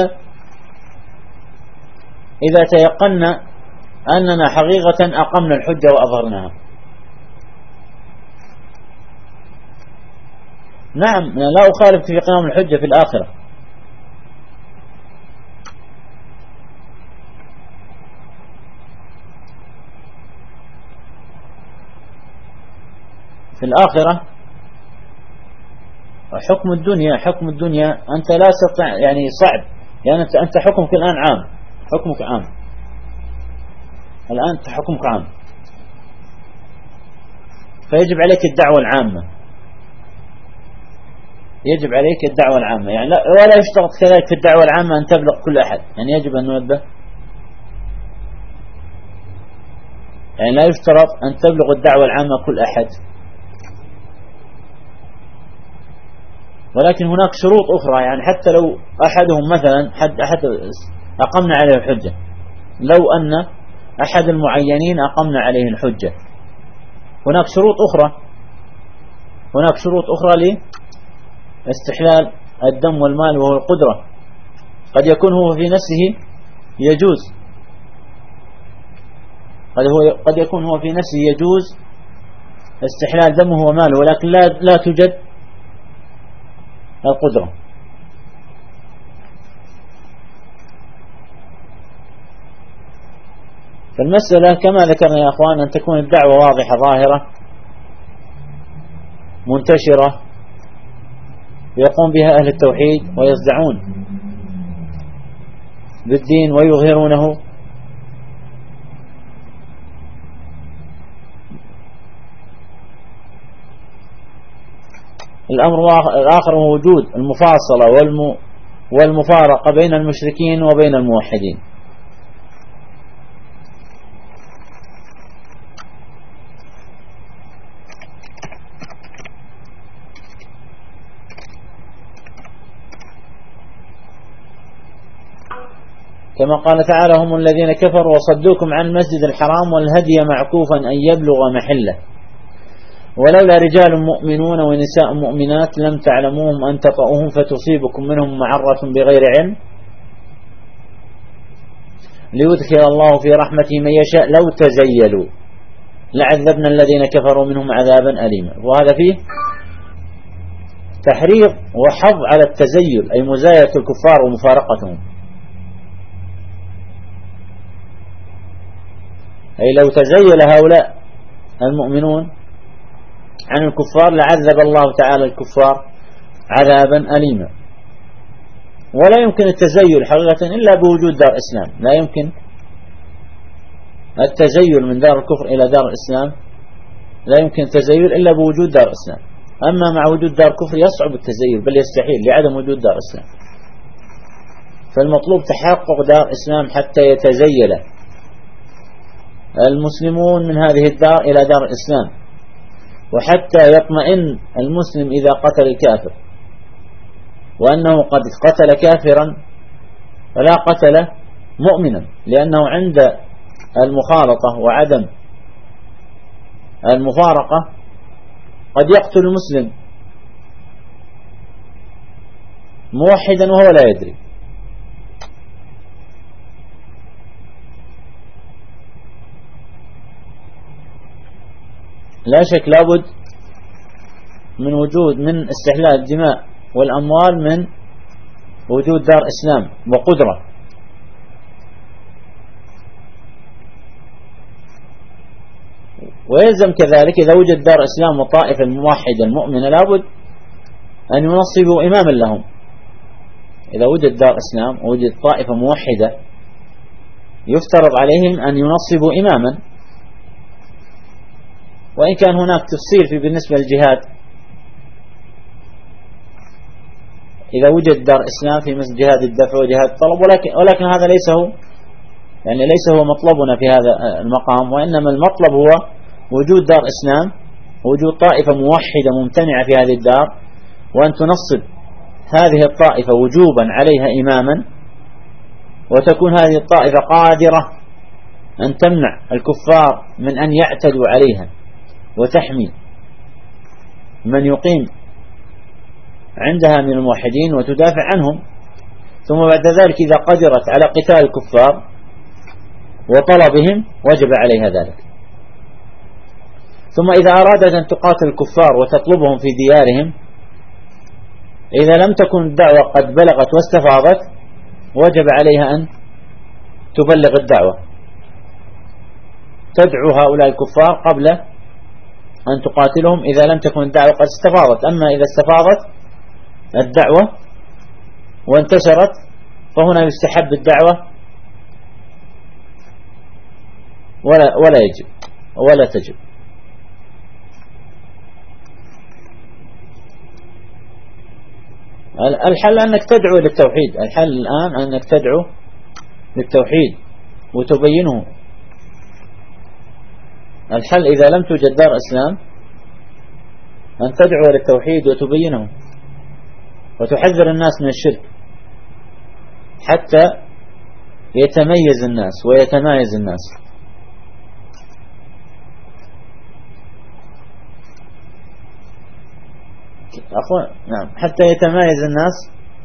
Speaker 1: إذا تيقنا أننا حقيقة أقمنا الحجة وأظهرناها. نعم لا أخالف في قيام الحجة في الآخرة، في الآخرة حكم الدنيا أنت لا تستطيع، يعني صعب، يعني أنت حكمك الآن عام، حكمك عام الآن، حكمك عام، فيجب عليك الدعوة العامة، يجب عليك الدعوة العامة، يعني ولا يشترط كذلك في الدعوة العامة أن تبلغ كل أحد، يعني يجب أن ننبه، يعني لا يشترط أن تبلغ الدعوة العامة كل أحد، ولكن هناك شروط أخرى، يعني حتى لو أحدهم مثلا أحد أقمنا عليه الحجة، لو أن أحد المعينين أقمنا عليه الحجة، هناك شروط أخرى لاستحلال الدم والمال، وهو القدرة. قد يكون هو في نفسه يجوز، قد يكون هو في نفسه يجوز استحلال دمه وماله، ولكن لا توجد القدرة. فالمسألة كما ذكرنا يا أخوان أن تكون الدعوة واضحة ظاهرة منتشرة يقوم بها أهل التوحيد ويصدعون بالدين ويظهرونه، الأمر الآخر هو وجود المفاصلة والمفارقة بين المشركين وبين الموحدين. كما قال تعالى: هم الذين كفروا وصدوكم عن المسجد الحرام والهدي معكوفا أن يبلغ محله ولولا رجال مؤمنون ونساء مؤمنات لم تعلموهم أن تطؤوهم فتصيبكم منهم معرة بغير علم ليدخل الله في رحمته من يشاء لو تزيلوا لعذبنا الذين كفروا منهم عذابا أليما. وهذا فيه تحريض وحظ على التزيل، أي مزايدة الكفار ومفارقتهم، أي لو تزيل هؤلاء المؤمنون عن الكفار لعذب الله تعالى الكفار عذابا أليما. ولا يمكن التزيل حقيقة إلا بوجود دار إسلام، لا يمكن التزيل من دار الكفر إلى دار الإسلام، لا يمكن التزيل إلا بوجود دار إسلام. أما مع وجود دار كفر يصعب التزيل بل يستحيل لعدم وجود دار إسلام. فالمطلوب تحقق دار إسلام حتى يتزيل المسلمون من هذه الدار إلى دار الإسلام، وحتى يطمئن المسلم إذا قتل الكافر وأنه قد قتل كافرا فلا قتل مؤمنا، لأنه عند المخالطة وعدم المفارقة قد يقتل المسلم موحدا وهو لا يدري. لا شك لابد من استحلال الدماء والأموال من وجود دار إسلام وقدرة. ويلزم كذلك إذا وجد دار إسلام وطائفة موحدة المؤمنة لابد أن ينصبوا إماما لهم، إذا وجد دار إسلام ووجد طائفة موحدة يفترض عليهم أن ينصبوا إماما، وإن كان هناك تفصيل بالنسبة للجهاد، إذا وجد دار إسلام في مثل جهاد الدفع وجهاد الطلب، ولكن هذا ليس هو مطلبنا في هذا المقام، وإنما المطلب هو وجود دار إسلام ووجود طائفة موحدة ممتنعة في هذه الدار، وأن تنصب هذه الطائفة وجوبا عليها إماما، وتكون هذه الطائفة قادرة أن تمنع الكفار من أن يعتدوا عليها وتحمي من يقيم عندها من الموحدين وتدافع عنهم. ثم بعد ذلك إذا قدرت على قتال الكفار وطلبهم وجب عليها ذلك. ثم إذا أرادت أن تقاتل الكفار وتطلبهم في ديارهم، إذا لم تكن الدعوة قد بلغت واستفاضت وجب عليها أن تبلغ الدعوة، تدعو هؤلاء الكفار قبل أن تقاتلهم إذا لم تكن الدعوة قد استفاضت. أما إذا استفاضت الدعوة وانتشرت فهنا يستحب الدعوة ولا تجب. الحل أنك تدعو للتوحيد، الحل الآن أنك تدعو للتوحيد وتبينه. الحل إذا لم توجد دار إسلام أن تدعو للتوحيد وتبينه وتحذر الناس من الشرك حتى يتميز الناس ويتمايز الناس. نعم، حتى يتمايز الناس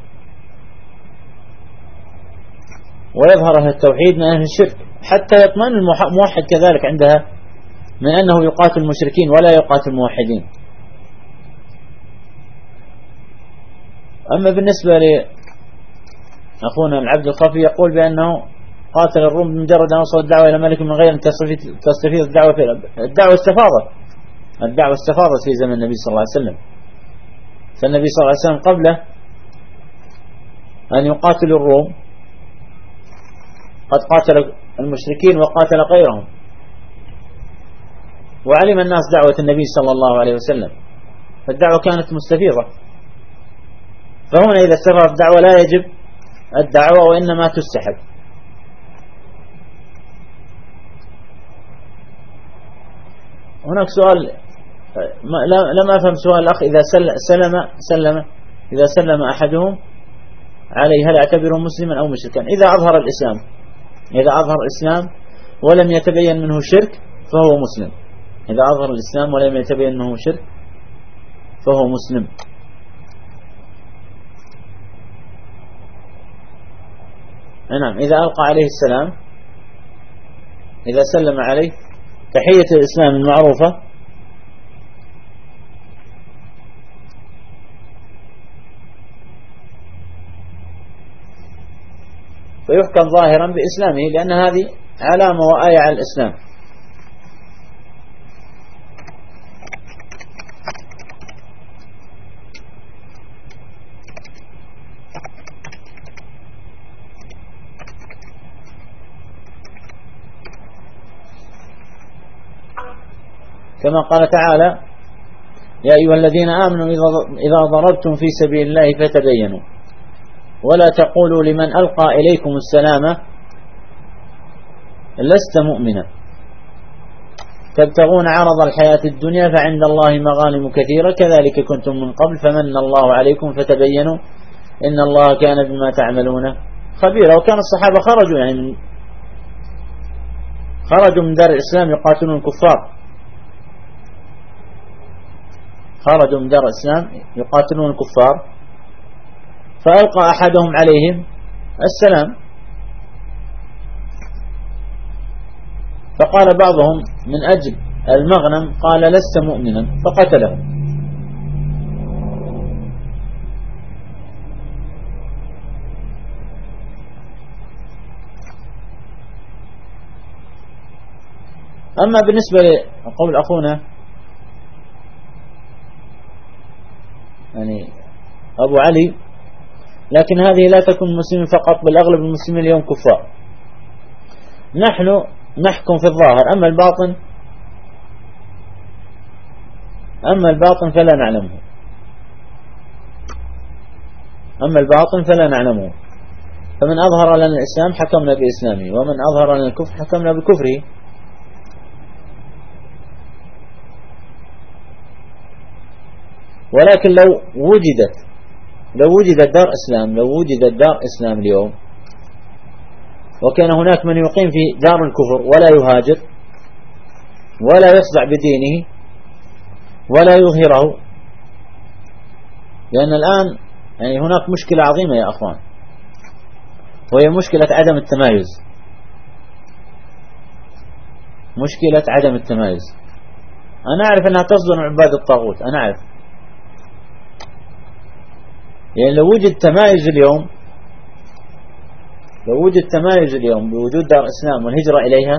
Speaker 1: ويظهر أهل التوحيد من أهل الشرك، حتى يطمئن الموحد كذلك عندها من أنه يقاتل المشركين ولا يقاتل الموحدين. أما بالنسبة لأخونا العبد الخفي يقول بأنه قاتل الروم بمجرد أن وصل الدعوة إلى ملك من غير أن تستفيد الدعوة الدعوة استفاضت في زمن النبي صلى الله عليه وسلم. فالنبي صلى الله عليه وسلم قبل أن يقاتل الروم قد قاتل المشركين وقاتل غيرهم، وعلم الناس دعوة النبي صلى الله عليه وسلم، فالدعوة كانت مستفيضة. فهنا إذا استمرت الدعوة لا يجب الدعوة وإنما تستحب. هناك سؤال لم أفهم سؤال الأخ، إذا سلم أحدهم عليه هل يعتبره مسلما أو مشركا؟ إذا أظهر الإسلام ولم يتبين منه شرك فهو مسلم. إذا أظهر الإسلام ولم يتبين منه شرك فهو مسلم. نعم، إذا ألقى عليه السلام، إذا سلم عليه تحية الإسلام المعروفة ويحكم ظاهرا بإسلامه، لأن هذه علامة وآية على الإسلام. كما قال تعالى: يا أيها الذين آمنوا إذا ضربتم في سبيل الله فتبينوا ولا تقولوا لمن ألقى إليكم السلام لست مؤمنا تبتغون عرض الحياة الدنيا فعند الله مغانم كثيرة كذلك كنتم من قبل فمن الله عليكم فتبينوا إن الله كان بما تعملون خبيرا. وكان الصحابة خرجوا من دار الإسلام يقاتلون الكفار، خرجوا من دار الإسلام يقاتلون الكفار، فألقى أحدهم عليهم السلام، فقال بعضهم من أجل المغنم قال لست مؤمنا فقتله. أما بالنسبة لقول أخونا يعني أبو علي لكن هذه لا تكون مسلمين فقط، بل أغلب المسلمين اليوم كفار. نحن نحكم في الظاهر، أما الباطن فلا نعلمه. فمن أظهر لنا الإسلام حكمنا بإسلامه، ومن أظهر لنا الكفر حكمنا بكفره. ولكن لو وجدت دار إسلام اليوم، وكان هناك من يقيم في دار الكفر ولا يهاجر ولا يصدع بدينه ولا يظهره، لأن الآن يعني هناك مشكلة عظيمة يا أخوان، وهي مشكلة عدم التمايز. أنا أعرف أنها تصدر عباد الطاغوت، أنا أعرف، يعني لو وجد تمايز اليوم بوجود دار إسلام والهجرة إليها،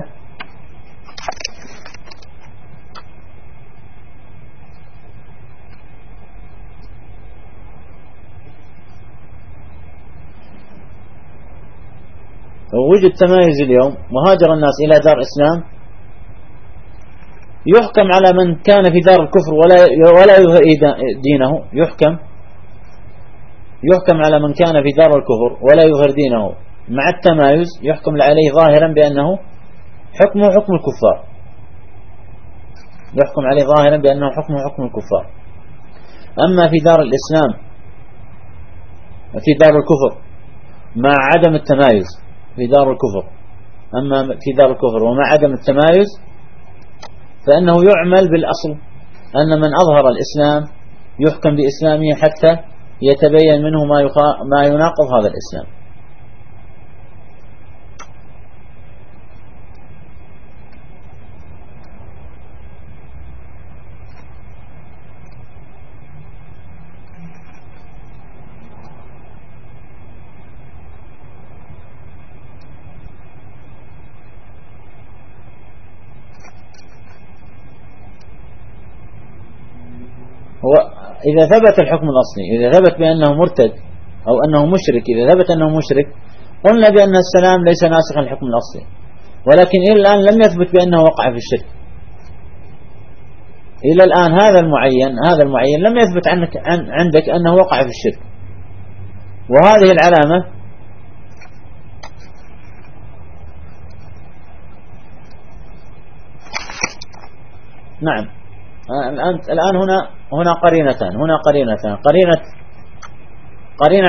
Speaker 1: وهاجر الناس إلى دار إسلام، يحكم على من كان في دار الكفر ولا يظهر دينه، يحكم على من كان في دار الكفر ولا يظهر دينه مع التمايز، يحكم عليه ظاهرا بأنه حكمه حكم الكفار. أما في دار الإسلام، في دار الكفر مع عدم التمايز في دار الكفر، ومع عدم التمايز، فإنه يعمل بالأصل أن من أظهر الإسلام يحكم بإسلامه حتى يتبين منه ما يناقض هذا الإسلام. هو إذا ثبت الحكم الأصلي، إذا ثبت بأنه مرتد أو أنه مشرك، قلنا بأن السلام ليس ناسخا الحكم الأصلي، ولكن إلى الآن لم يثبت بأنه وقع في الشرك. إلى الآن هذا المعين لم يثبت عندك أنه وقع في الشرك، وهذه العلامة نعم. الآن هنا قرينتان، قرينة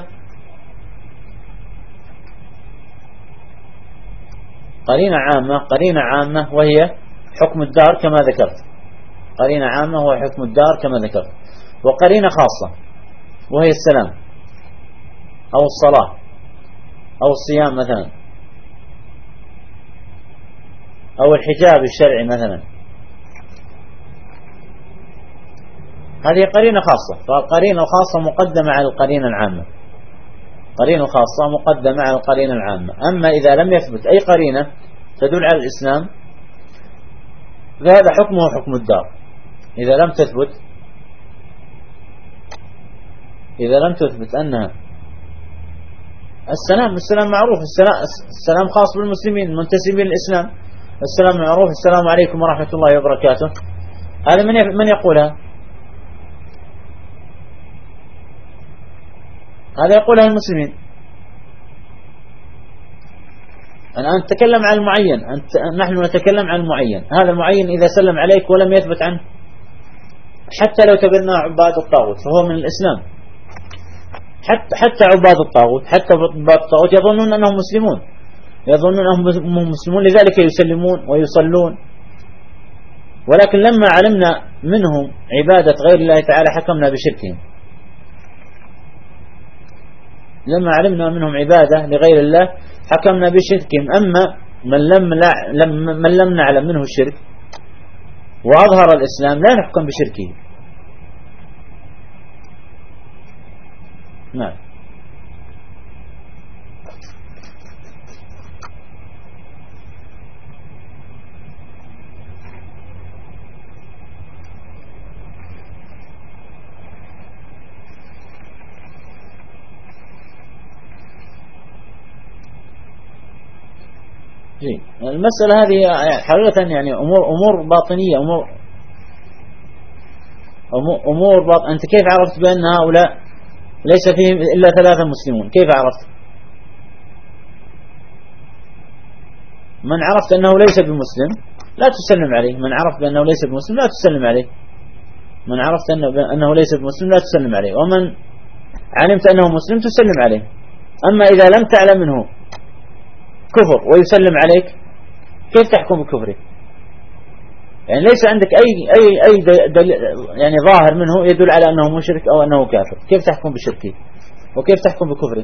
Speaker 1: عامة وهي حكم الدار كما ذكرت، وقرينة خاصة وهي السلام أو الصلاة أو الصيام مثلا، أو الحجاب الشرعي مثلا. هذه قرينة خاصة، فالقرينة الخاصة مقدمة على القرينة العامة. أما إذا لم يثبت أي قرينة تدل على الإسلام فهذا حكمه حكم الدار. إذا لم تثبت أنها السلام معروف، السلام خاص بالمسلمين المنتسبين للإسلام، السلام معروف، السلام عليكم ورحمة الله وبركاته. هذا من يقولها؟ هذا يقولها المسلمين. الآن نتكلم عن المعين، نحن نتكلم عن المعين. هذا المعين إذا سلم عليك ولم يثبت عنه، حتى لو تبناه عباد الطاغوت فهو من الإسلام. حتى عباد الطاغوت يظنون أنهم مسلمون، لذلك يسلمون ويصلون. ولكن لما علمنا منهم عبادة غير الله تعالى حكمنا بشركهم. لما علمنا منهم عبادة لغير الله حكمنا بشركهم. أما من لم نعلم منه الشرك وأظهر الإسلام لا نحكم بشركه. نعم. جيد. المسألة هذه حقيقة يعني أمور باطنية، أنت كيف عرفت بأن هؤلاء ليس فيهم إلا 3 مسلمون؟ كيف عرفت؟ من عرفت أنه ليس بمسلم لا تسلم عليه، من عرفت بأنه ليس بمسلم لا تسلم عليه، من عرفت أنه ليس بمسلم لا تسلم عليه، ومن علمت أنه مسلم تسلم عليه. أما إذا لم تعلم منه كفر ويسلم عليك كيف تحكم بكفره؟ يعني ليس عندك أي يعني ظاهر منه يدل على أنه مشرك أو أنه كافر، كيف تحكم بشركه وكيف تحكم بكفره؟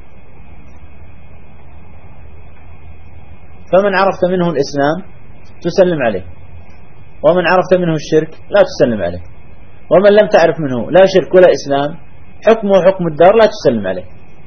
Speaker 1: فمن عرفت منه الإسلام تسلم عليه، ومن عرفت منه الشرك لا تسلم عليه، ومن لم تعرف منه لا شرك ولا إسلام حكمه حكم الدار لا تسلم عليه.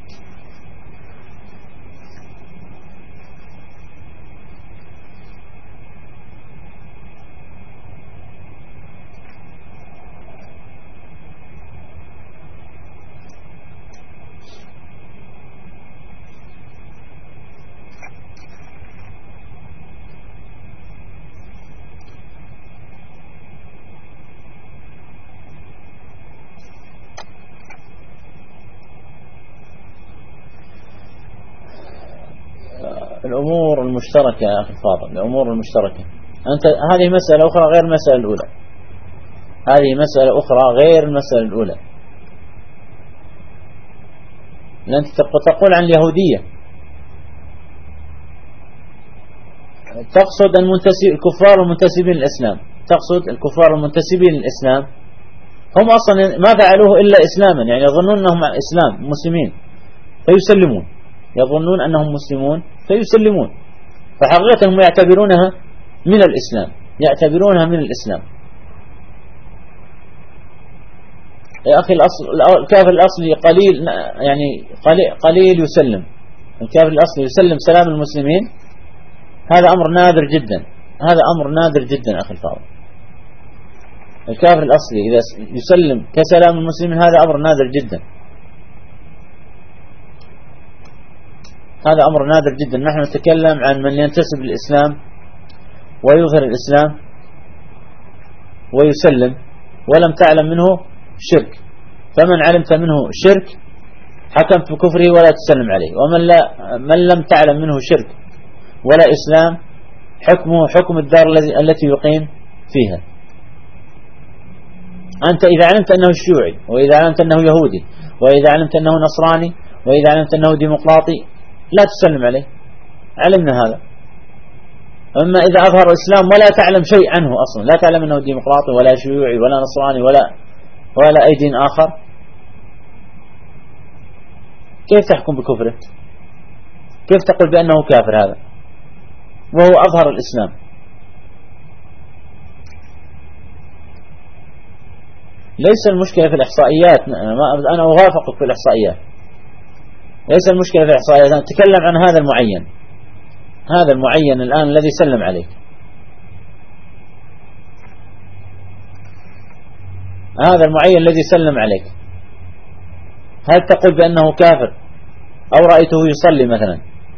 Speaker 1: الأمور المشتركة يا أخي الفاضل، الأمور المشتركة، أنت هذه مسألة أخرى غير المسألة الأولى، هذه مسألة أخرى غير المسألة الأولى. أنت تقول عن اليهودية تقصد الكفار المنتسبين للإسلام، تقصد الكفار المنتسبين للإسلام، هم أصلا ما فعلوه إلا إسلاما، يعني يظنون أنهم إسلام مسلمين فيسلمون، يظنون أنهم مسلمون فيسلمون، فحقيقة هم يعتبرونها من الإسلام، يعتبرونها من الإسلام. يا أخي الكافر الأصلي قليل، يعني قليل يسلم، الكافر الأصلي يسلم سلام المسلمين، هذا أمر نادر جدا، هذا أمر نادر جدا أخي الفاضل. الكافر الأصلي إذا يسلم كسلام المسلمين هذا أمر نادر جدا، هذا أمر نادر جدا. نحن نتكلم عن من ينتسب للإسلام ويظهر الإسلام ويسلم ولم تعلم منه شرك، فمن علمت منه شرك حكمت بكفره ولا تسلم عليه، ومن لم تعلم منه شرك ولا إسلام حكمه حكم الدار التي يقيم فيها. أنت إذا علمت أنه شيوعي، وإذا علمت أنه يهودي، وإذا علمت أنه نصراني، وإذا علمت أنه ديمقراطي لا تسلم عليه، علمنا هذا. أما إذا أظهر الإسلام ولا تعلم شيء عنه أصلا، لا تعلم أنه ديمقراطي ولا شيوعي ولا نصراني ولا أي دين آخر، كيف تحكم بكفره؟ كيف تقول بأنه كافر هذا وهو أظهر الإسلام؟ ليس المشكلة في الإحصائيات، أنا أوافقك في الإحصائيات، ليس المشكلة في الإحصائيات، أنا أتكلم عن هذا المعين، هذا المعين الآن الذي سلم عليك، هذا المعين الذي سلم عليك، هل تقول بأنه كافر أو رأيته يصلي مثلا؟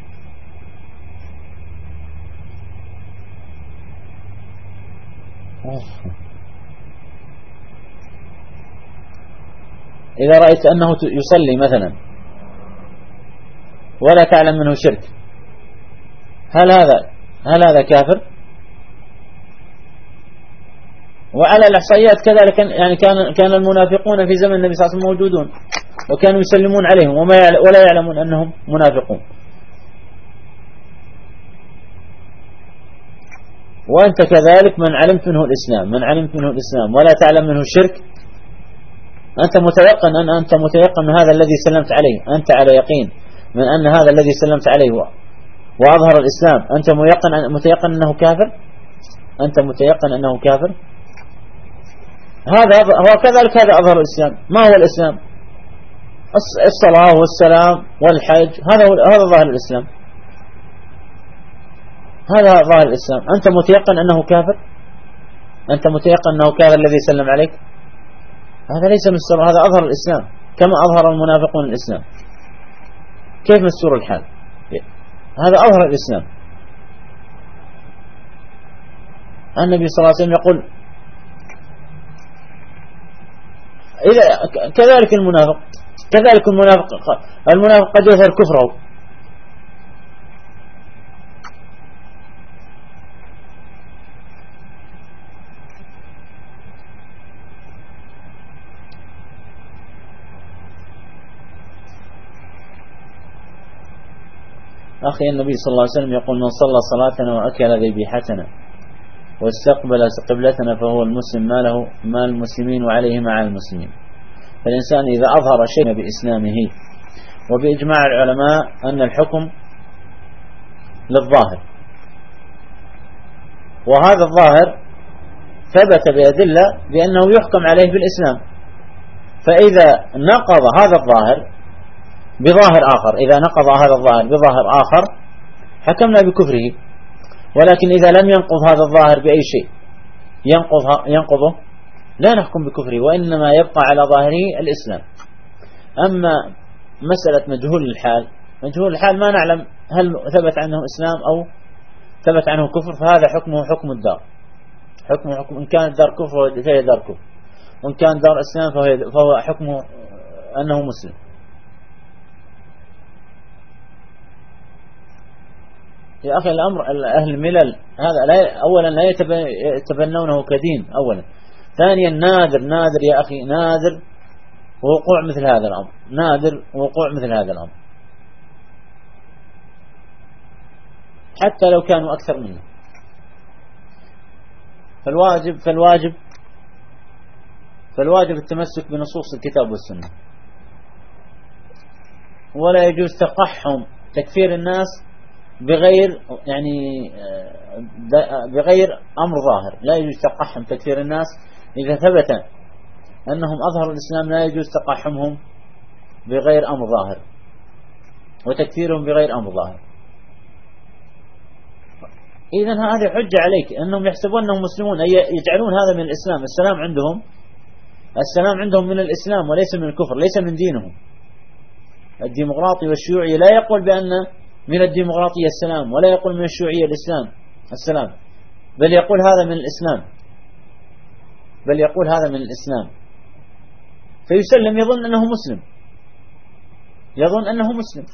Speaker 1: إذا رأيت أنه يصلي مثلا ولا تعلم منه شرك، هل هذا كافر؟ وعلى الإحصائيات كذلك، يعني كان المنافقون في زمن النبي صلى الله عليه وسلم موجودون وكانوا يسلمون عليهم ولا يعلمون أنهم منافقون. وأنت كذلك من علمت منه الإسلام ولا تعلم منه الشرك، أنت متيقن من هذا الذي سلمت عليه، أنت على يقين من أن هذا الذي سلمت عليه وأظهر الإسلام، أنت متيقن أنه كافر، أنت متيقن أنه كافر. هذا هو كذلك، هذا أظهر الإسلام. ما هو الإسلام؟ الصلاة والسلام والحج، هذا ظاهر الإسلام، هذا ظاهر الإسلام. أنت متيقن أنه كافر، أنت متيقن أنه كافر الذي سلم عليك، هذا ليس مستور، هذا أظهر الإسلام كما أظهر المنافقون الإسلام. كيف مستور الحال؟ هذا أظهر الإسلام. النبي صلى الله عليه وسلم يقول إذا كذلك المنافق قد يظهر كفره. أخي النبي صلى الله عليه وسلم يقول من صلى صلاتنا وأكل ذبيحتنا واستقبل قبلتنا فهو المسلم ما له ما المسلمين وعليه مع المسلمين. فالإنسان إذا أظهر شيء بإسلامه، وبإجماع العلماء أن الحكم للظاهر، وهذا الظاهر ثبت بأدلة بأنه يحكم عليه بالإسلام. فإذا نقض هذا الظاهر بظاهر آخر، إذا نقض هذا الظاهر بظاهر آخر حكمنا بكفره. ولكن إذا لم ينقض هذا الظاهر بأي شيء ينقضه لا نحكم بكفره، وإنما يبقى على ظاهره الإسلام. أما مسألة مجهول الحال ما نعلم هل ثبت عنه إسلام أو ثبت عنه كفر، فهذا حكمه حكم الدار، حكم إن كانت دار كفر فهي دار كفر، وإن كان دار إسلام فهو حكمه أنه مسلم. يا أخي الأمر أهل الملل هذا أولا لا يتبنونه كدين أولا. ثانيا نادر يا أخي، نادر وقوع مثل هذا الأمر، حتى لو كانوا أكثر منه. فالواجب التمسك بنصوص الكتاب والسنة، ولا يجوز تقحم تكفير الناس بغير أمر ظاهر. لا يجوز تقحم تكفير الناس إذا ثبت أنهم أظهروا الإسلام، لا يجوز تقحمهم بغير أمر ظاهر وتكفيرهم بغير أمر ظاهر. إذن هذه حجة عليك أنهم يحسبون أنهم مسلمون، أي يجعلون هذا من الإسلام. السلام عندهم من الإسلام وليس من الكفر، ليس من دينهم. الديمقراطي والشيوعي لا يقول بأن من الديمقراطية السلام، ولا يقول من الشيوعية السلام، بل يقول هذا من الإسلام، فيسلم يظن أنه مسلم.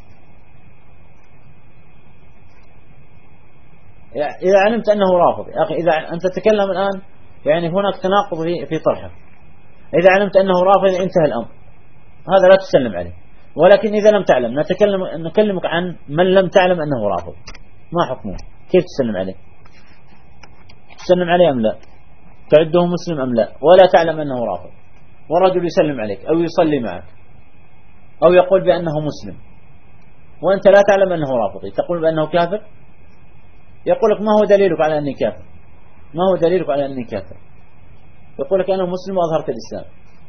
Speaker 1: إذا علمت أنه رافض يا أخي، إذا أنت تتكلم الآن هناك تناقض في طرحه. إذا علمت أنه رافض انتهى الأمر، هذا لا تسلم عليه. ولكن إذا لم تعلم نكلمك عن من لم تعلم أنه رافض، ما حكمه؟ كيف تسلم عليه؟ تسلم عليه أم لا؟ تعده مسلم أم لا؟ ولا تعلم أنه رافض، ورجل يسلم عليك أو يصلي معك أو يقول بأنه مسلم وأنت لا تعلم أنه رافض، تقول بأنه كافر. يقول لك ما هو دليلك على أني كافر؟ يقول لك أنا مسلم وأظهرت الإسلام.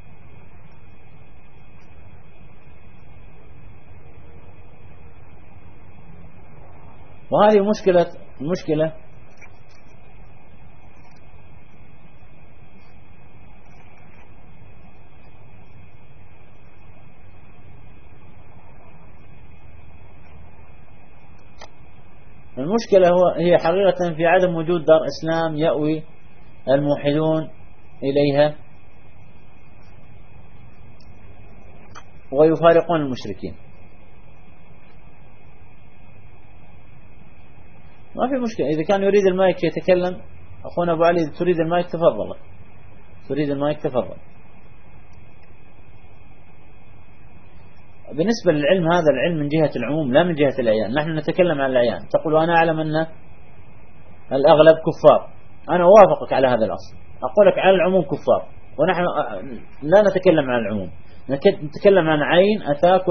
Speaker 1: وهذه المشكلة هي حقيقة في عدم وجود دار إسلام يأوي الموحدون إليها ويفارقون المشركين. ما في مشكلة، إذا كان يريد المايك يتكلم أخونا أبو علي، تريد المايك تفضل. بالنسبة للعلم، هذا العلم من جهة العموم لا من جهة الأعيان. نحن نتكلم عن الأعيان. تقول أنا أعلم أن الأغلب كفار، أنا أوافقك على هذا الأصل، أقول لك على العموم كفار، ونحن لا نتكلم عن العموم، نتكلم عن عين أتاك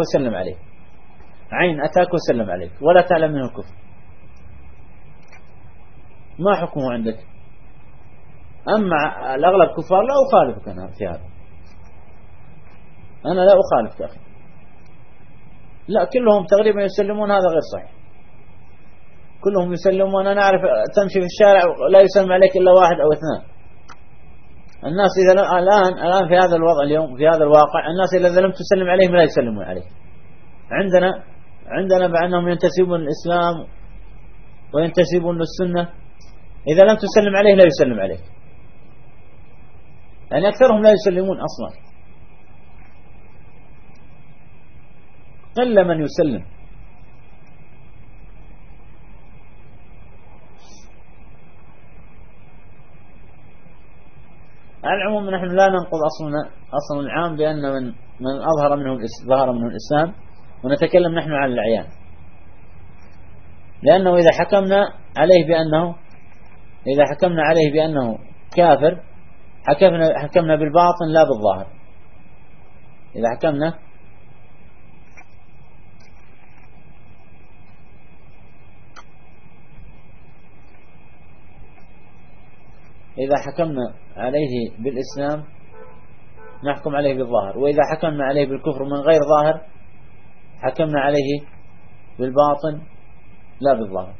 Speaker 1: وسلم عليك ولا تعلم منه الكفر، ما حكمه عندك؟ أما الأغلب كفار لا أخالفك أنا في هذا، أنا لا أخالفك أخي، لا كلهم تقريبا يسلمون، هذا غير صحيح. كلهم يسلمون. أنا أعرف تمشي في الشارع لا يسلم عليك إلا واحد أو اثنان. الناس إذا الآن في هذا الوضع اليوم، في هذا الواقع، الناس إذا لم تسلم عليهم لا يسلمون عليك. عندنا بأنهم ينتسبون الإسلام وينتسبون السنة إذا لم تسلم عليه لا يسلم عليك، يعني أكثرهم لا يسلمون أصلا، قل من يسلم. على العموم نحن لا ننقض أصلا العام بأن من ظهر منه الإسلام، ونتكلم نحن عن الأعيان، لأنه إذا حكمنا عليه بأنه كافر حكمنا بالباطن لا بالظاهر. إذا حكمنا عليه بالإسلام نحكم عليه بالظاهر، وإذا حكمنا عليه بالكفر من غير ظاهر حكمنا عليه بالباطن لا بالظاهر.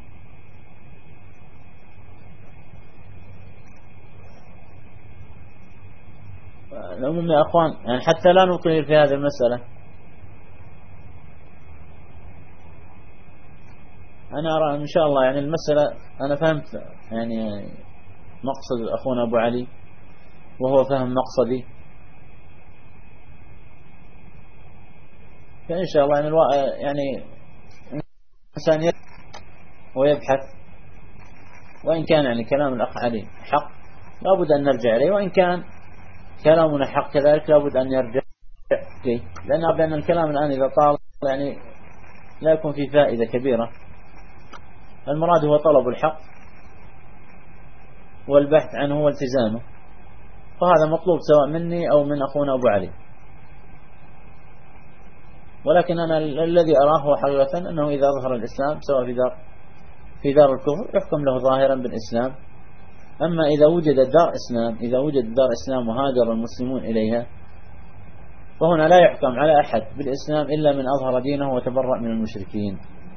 Speaker 1: العموم يا أخوان، يعني حتى لا نطيل في هذه المسألة، أنا أرى إن شاء الله يعني المسألة أنا فهمت يعني مقصد أخونا أبو علي، وهو فهم مقصدي، فإن شاء الله يعني الإنسان ويبحث، وإن كان يعني كلام الأخ علي حق لابد أن نرجع إليه، وإن كان كلامنا حق كذلك لابد أن يرجع إليه، لأن الكلام الآن إذا طال يعني لا يكون فيه فائدة كبيرة. المراد هو طلب الحق والبحث عنه والتزامه، وهذا مطلوب سواء مني أو من أخونا أبو علي. ولكن أنا الذي أراه حقيقة أنه إذا ظهر الإسلام سواء في دار الكفر يحكم له ظاهرا بالإسلام. أما إذا وجد دار إسلام وهاجر المسلمون إليها، فهنا لا يحكم على أحد بالإسلام إلا من أظهر دينه وتبرأ من المشركين.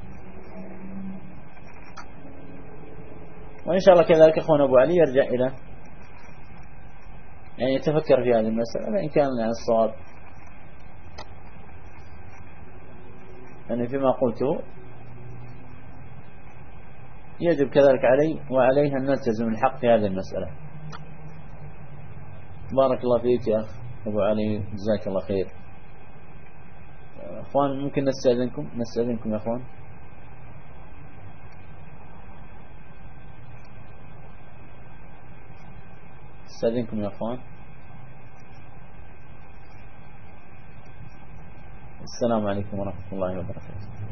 Speaker 1: وإن شاء الله كذلك أخونا أبو علي يرجع إلى يعني يتفكر في هذه المسألة، فإن كان يعني الصواب يعني فيما قلته يجب كذلك وعليه أن نلتزم الحق في هذه المسألة. بارك الله فيك يا أبو علي، جزاك الله خير. أخوان ممكن نستأذنكم يا أخوان. استأذنكم يا أخوان. السلام عليكم ورحمة الله وبركاته.